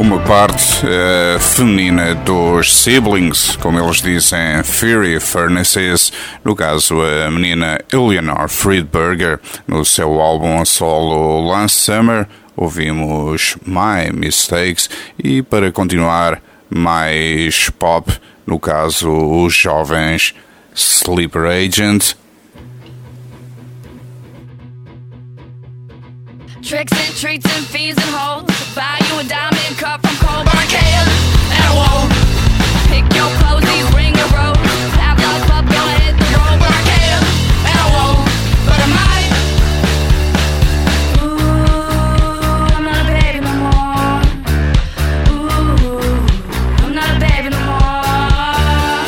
uma parte feminina dos Siblings, como eles dizem, Fury Furnaces, no caso a menina Eleanor Friedberger, no seu álbum a solo Last Summer, ouvimos My Mistakes e para continuar mais pop, no caso os jovens Sleeper Agent. Tricks and treats and fees and holes. Buy you a diamond cup from Coldburn Can, and I won't pick your posies, ring a rose. Have love up, gonna hit the road, but I can, and I won't, but I might. Ooh, I'm not a baby no more. Ooh, I'm not a baby no more.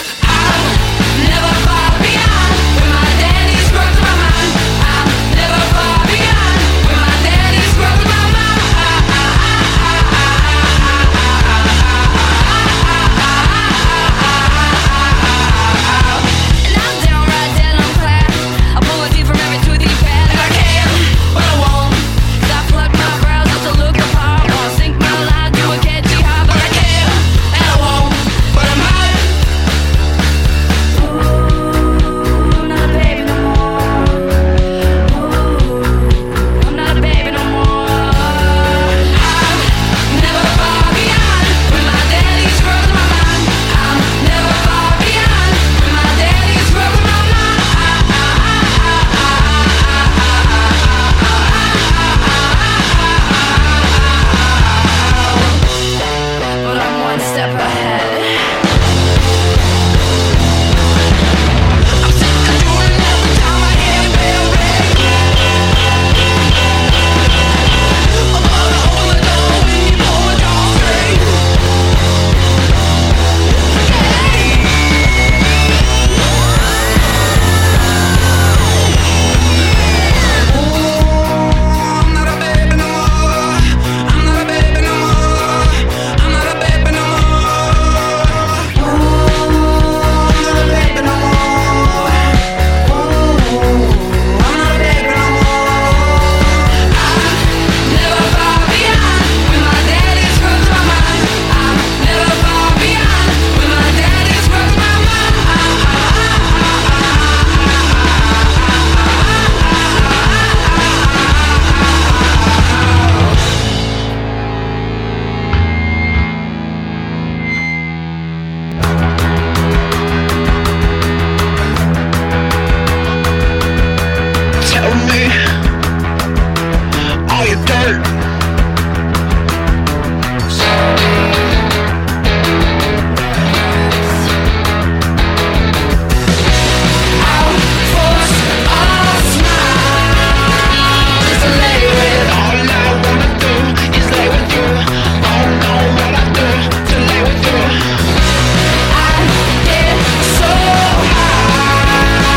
I'm never far beyond when my daddy scrubs my mind. I'm never far beyond when my daddy scrubs my mind.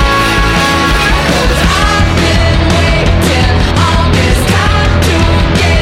To get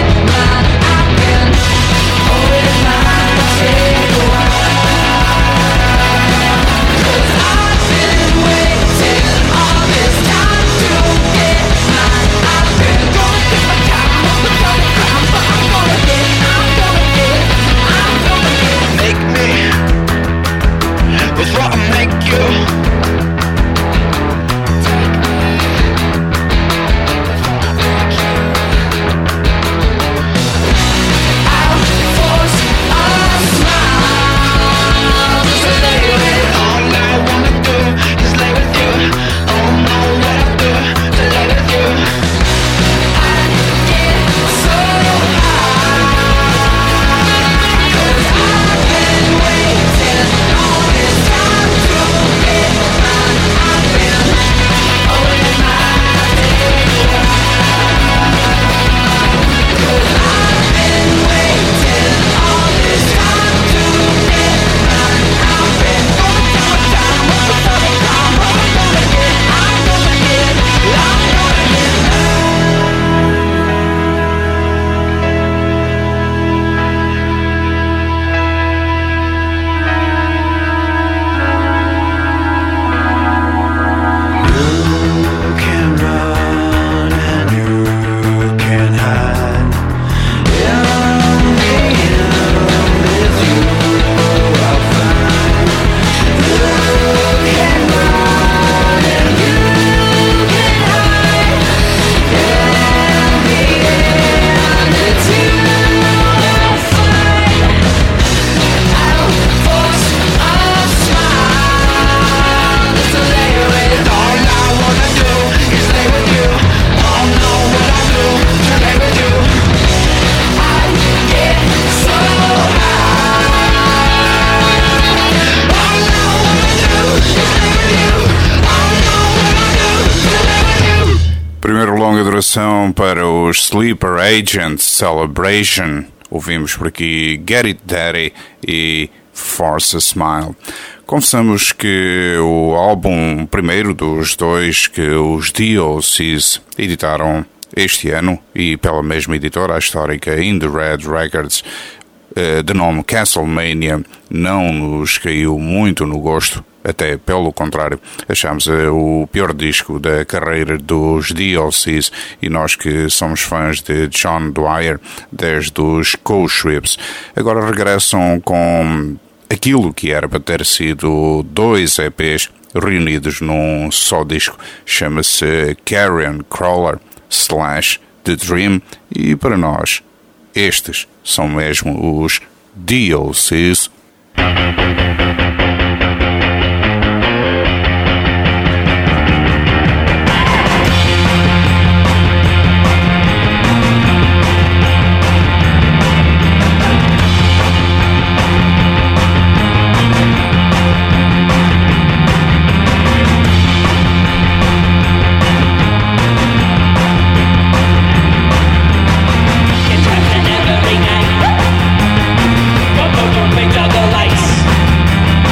longa duração para os Sleeper Agents Celebration. Ouvimos por aqui Get It Daddy e Force a Smile. Confessamos que o álbum primeiro dos dois que os DOCs editaram este ano, e pela mesma editora, a histórica In The Red Records, de nome Castlemania, não nos caiu muito no gosto, até pelo contrário, achamos o pior disco da carreira dos DOCs, e nós que somos fãs de John Dwyer desde os Coast Trips, agora regressam com aquilo que era para ter sido 2 EPs reunidos num só disco. Chama-se Carrion Crawler / The Dream, e para nós estes são mesmo os DOCs. Every night, go, go, go, bring down the lights.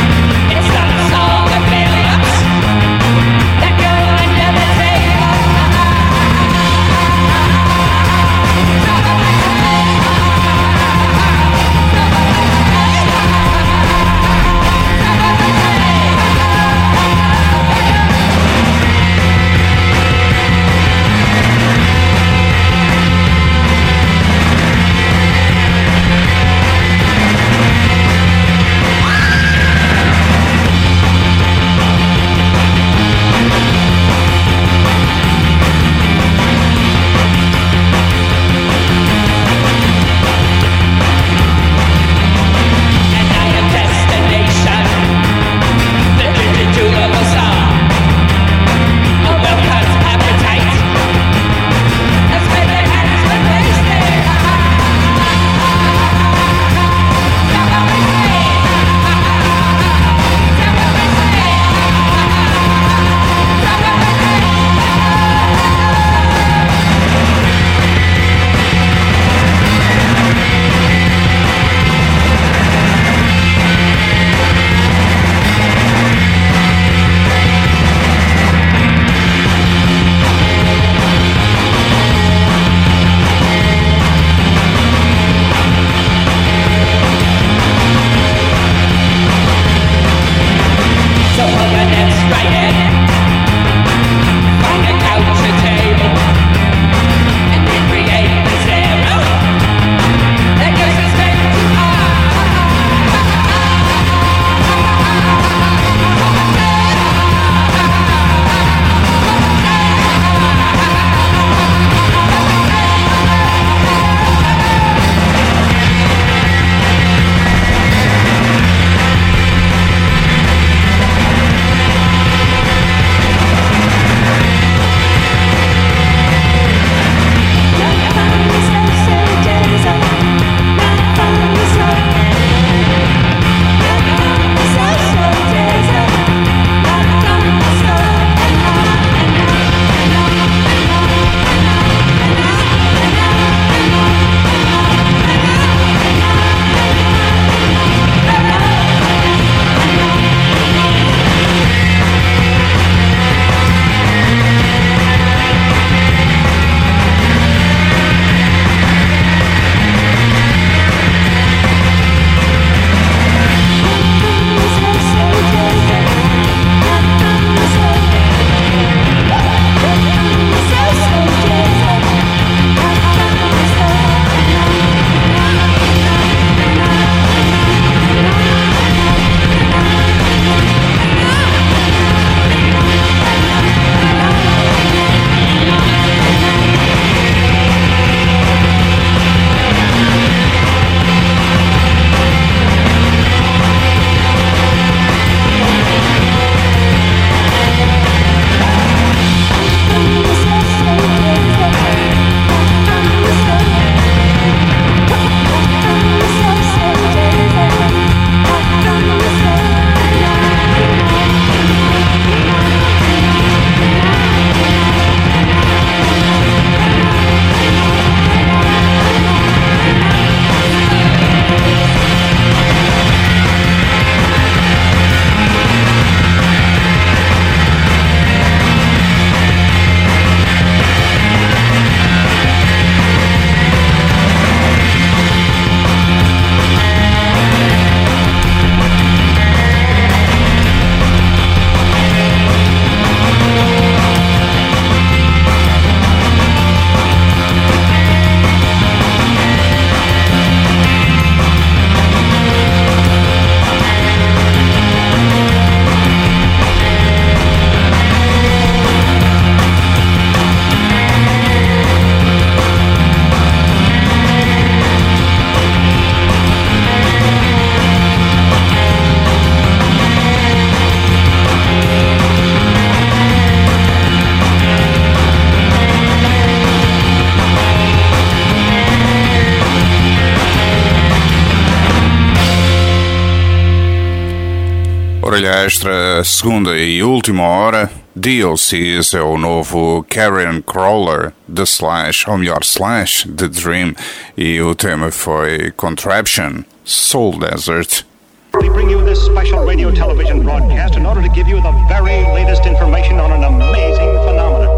Orelha Extra, segunda e última hora. DLCs é o novo Carrion Crawler de Slash, ou melhor, Slash, The Dream, e o tema foi Contraption, Soul Desert. We bring you this special radio television broadcast in order to give you the very latest information on an amazing phenomenon.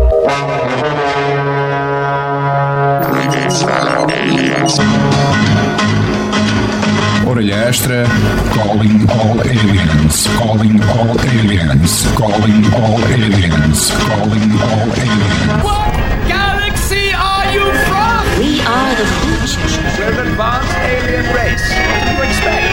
Orelha Extra, calling all aliens, calling all aliens, calling all aliens, calling all aliens. What galaxy are you from? We are the future. We're an advanced alien race. What do you expect?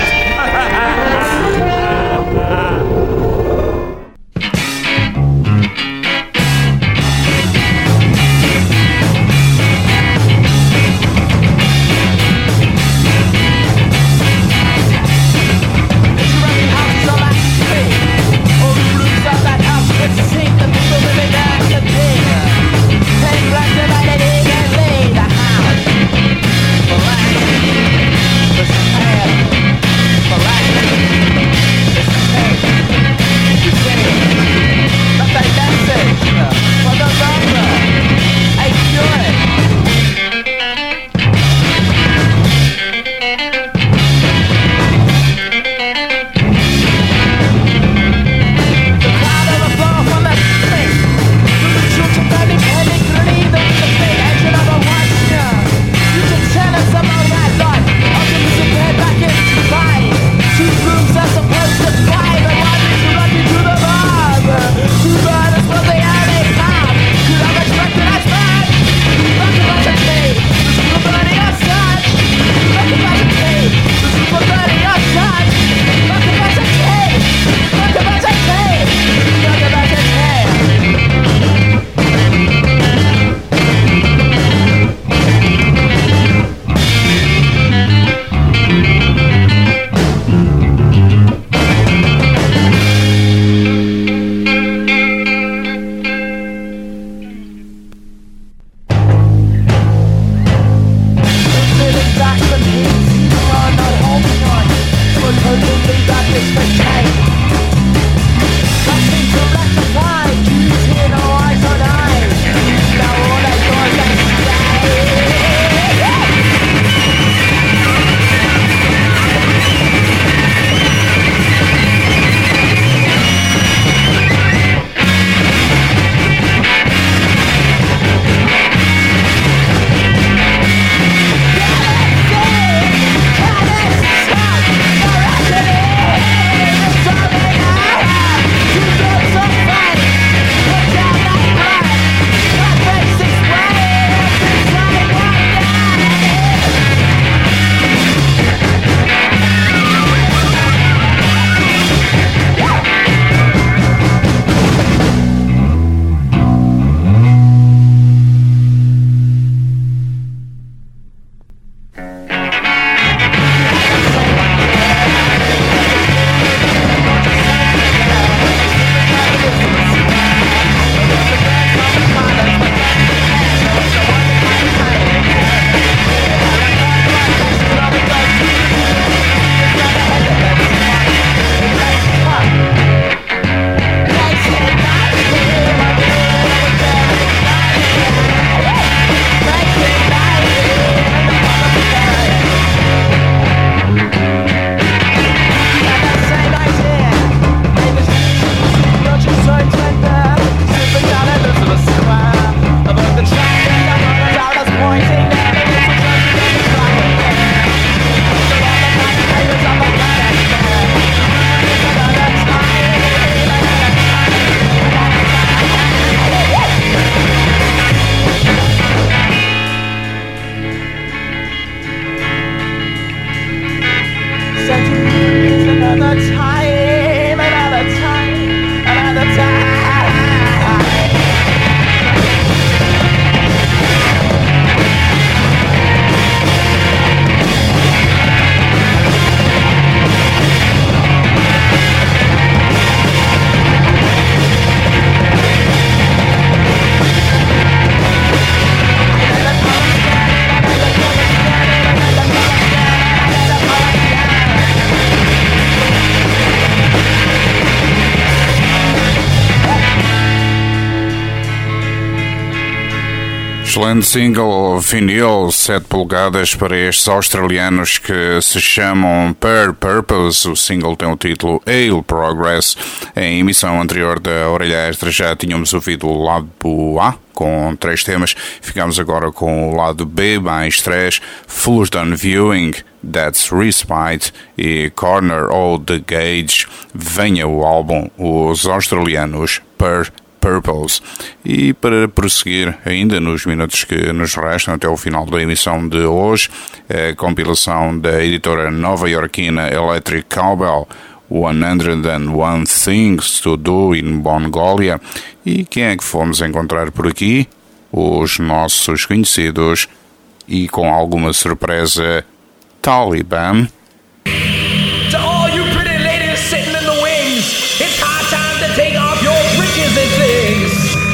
Excelente single vinil, 7 polegadas para estes australianos que se chamam Per Purpose. O single tem o título Hail Progress. Em emissão anterior da Orelha Extra já tínhamos ouvido o lado A, com 3 temas. Ficamos agora com o lado B, mais 3, Fuller's Done Viewing, That's Respite e Corner of the Gauge. Venha o álbum, os australianos Per Purpose. E para prosseguir ainda nos minutos que nos restam até o final da emissão de hoje, a compilação da editora nova-iorquina Electric Cowbell, 101 Things to Do in Mongolia. E quem é que fomos encontrar por aqui? Os nossos conhecidos e com alguma surpresa, Taliban. To all you pretty ladies sitting in the wings, it's high time to take off your britches and things.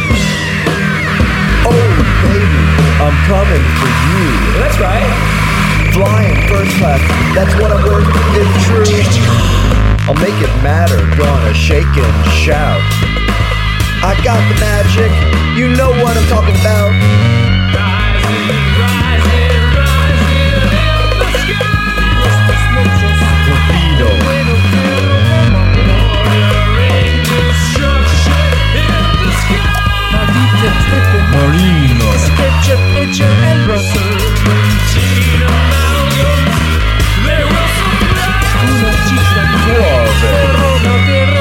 Oh, baby, I'm coming for you. That's right. Flying first class, that's what I'm worth, it's true. I'll make it matter, gonna shake and shout. I got the magic, you know what I'm talking about. Rising, rising, rising in the sky. Torpedo. Marino. Picture and serpentine amalgams. They will surprise. Una cifra di rising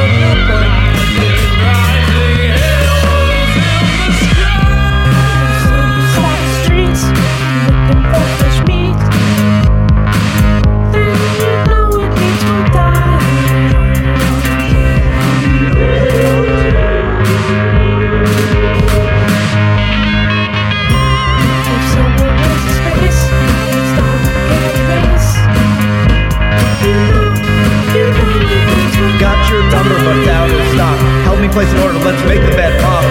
hells in the sky. Side streets, looking for fresh meat. Then you know it needs more time. If someone has a space, it's time to get a race. You know it needs more time. Got your number, but out of stock. Help me place an order, let's make the bed pop.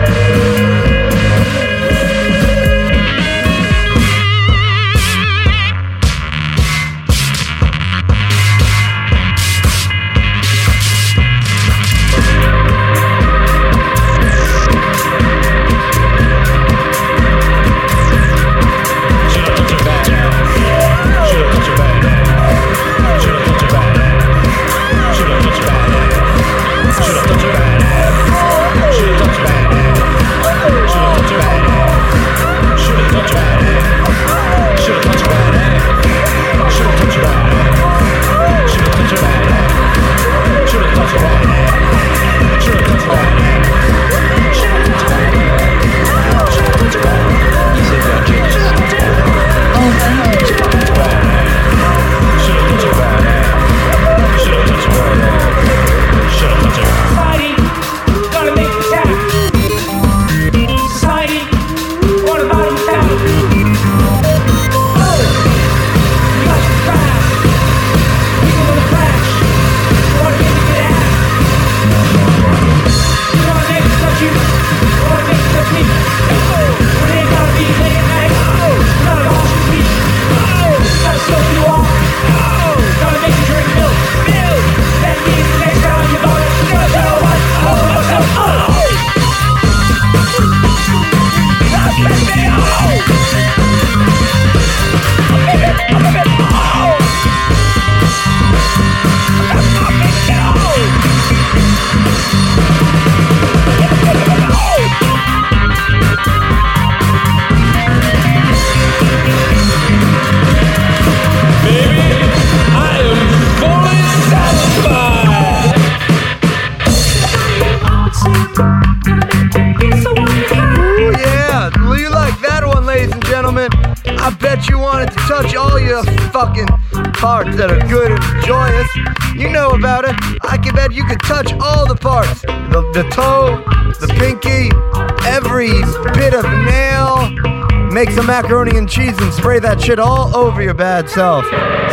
I bet you wanted to touch all your fucking parts that are good and joyous. You know about it. I can bet you could touch all the parts. The toe, the pinky, every bit of nail. Make some macaroni and cheese and spray that shit all over your bad self.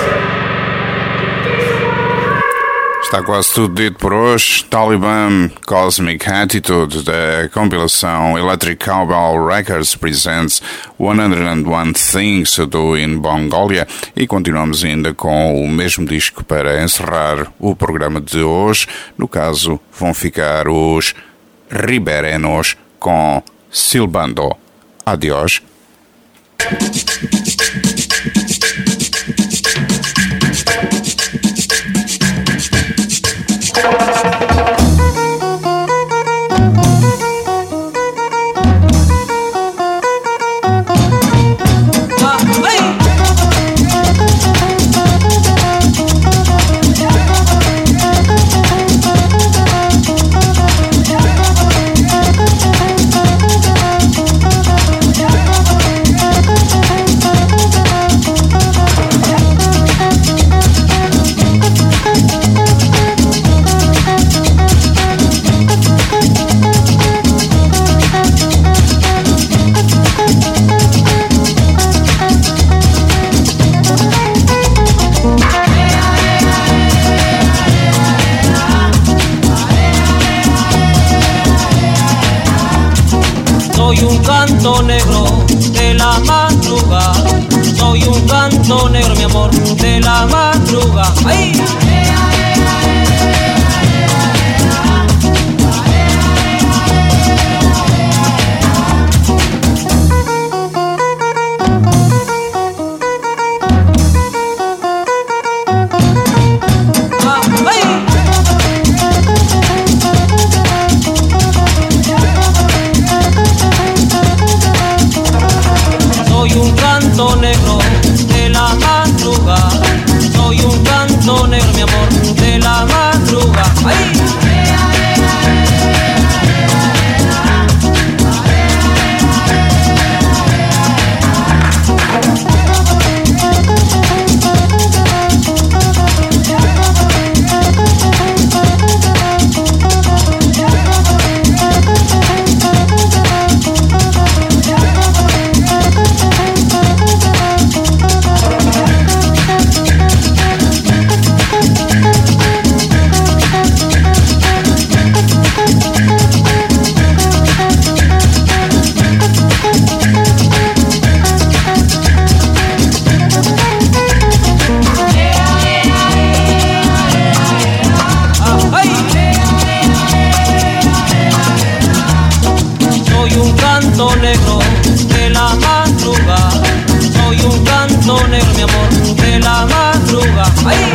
Está quase tudo dito por hoje. Taliban Cosmic Attitude, da compilação Electric Cowbell Records presents 101 Things to Do in Mongolia, e continuamos ainda com o mesmo disco para encerrar o programa de hoje. No caso, vão ficar os Riberenos com Silbando. Adiós. Soy un canto negro de la madrugada, soy un canto negro, mi amor, de la madrugada. ¡Ay! Soy un canto negro de la madrugada, soy un canto negro, mi amor, de la madrugada. ¡Ay! Soy un canto negro de la madrugada, soy un canto negro, mi amor, de la madrugada. ¡Ay!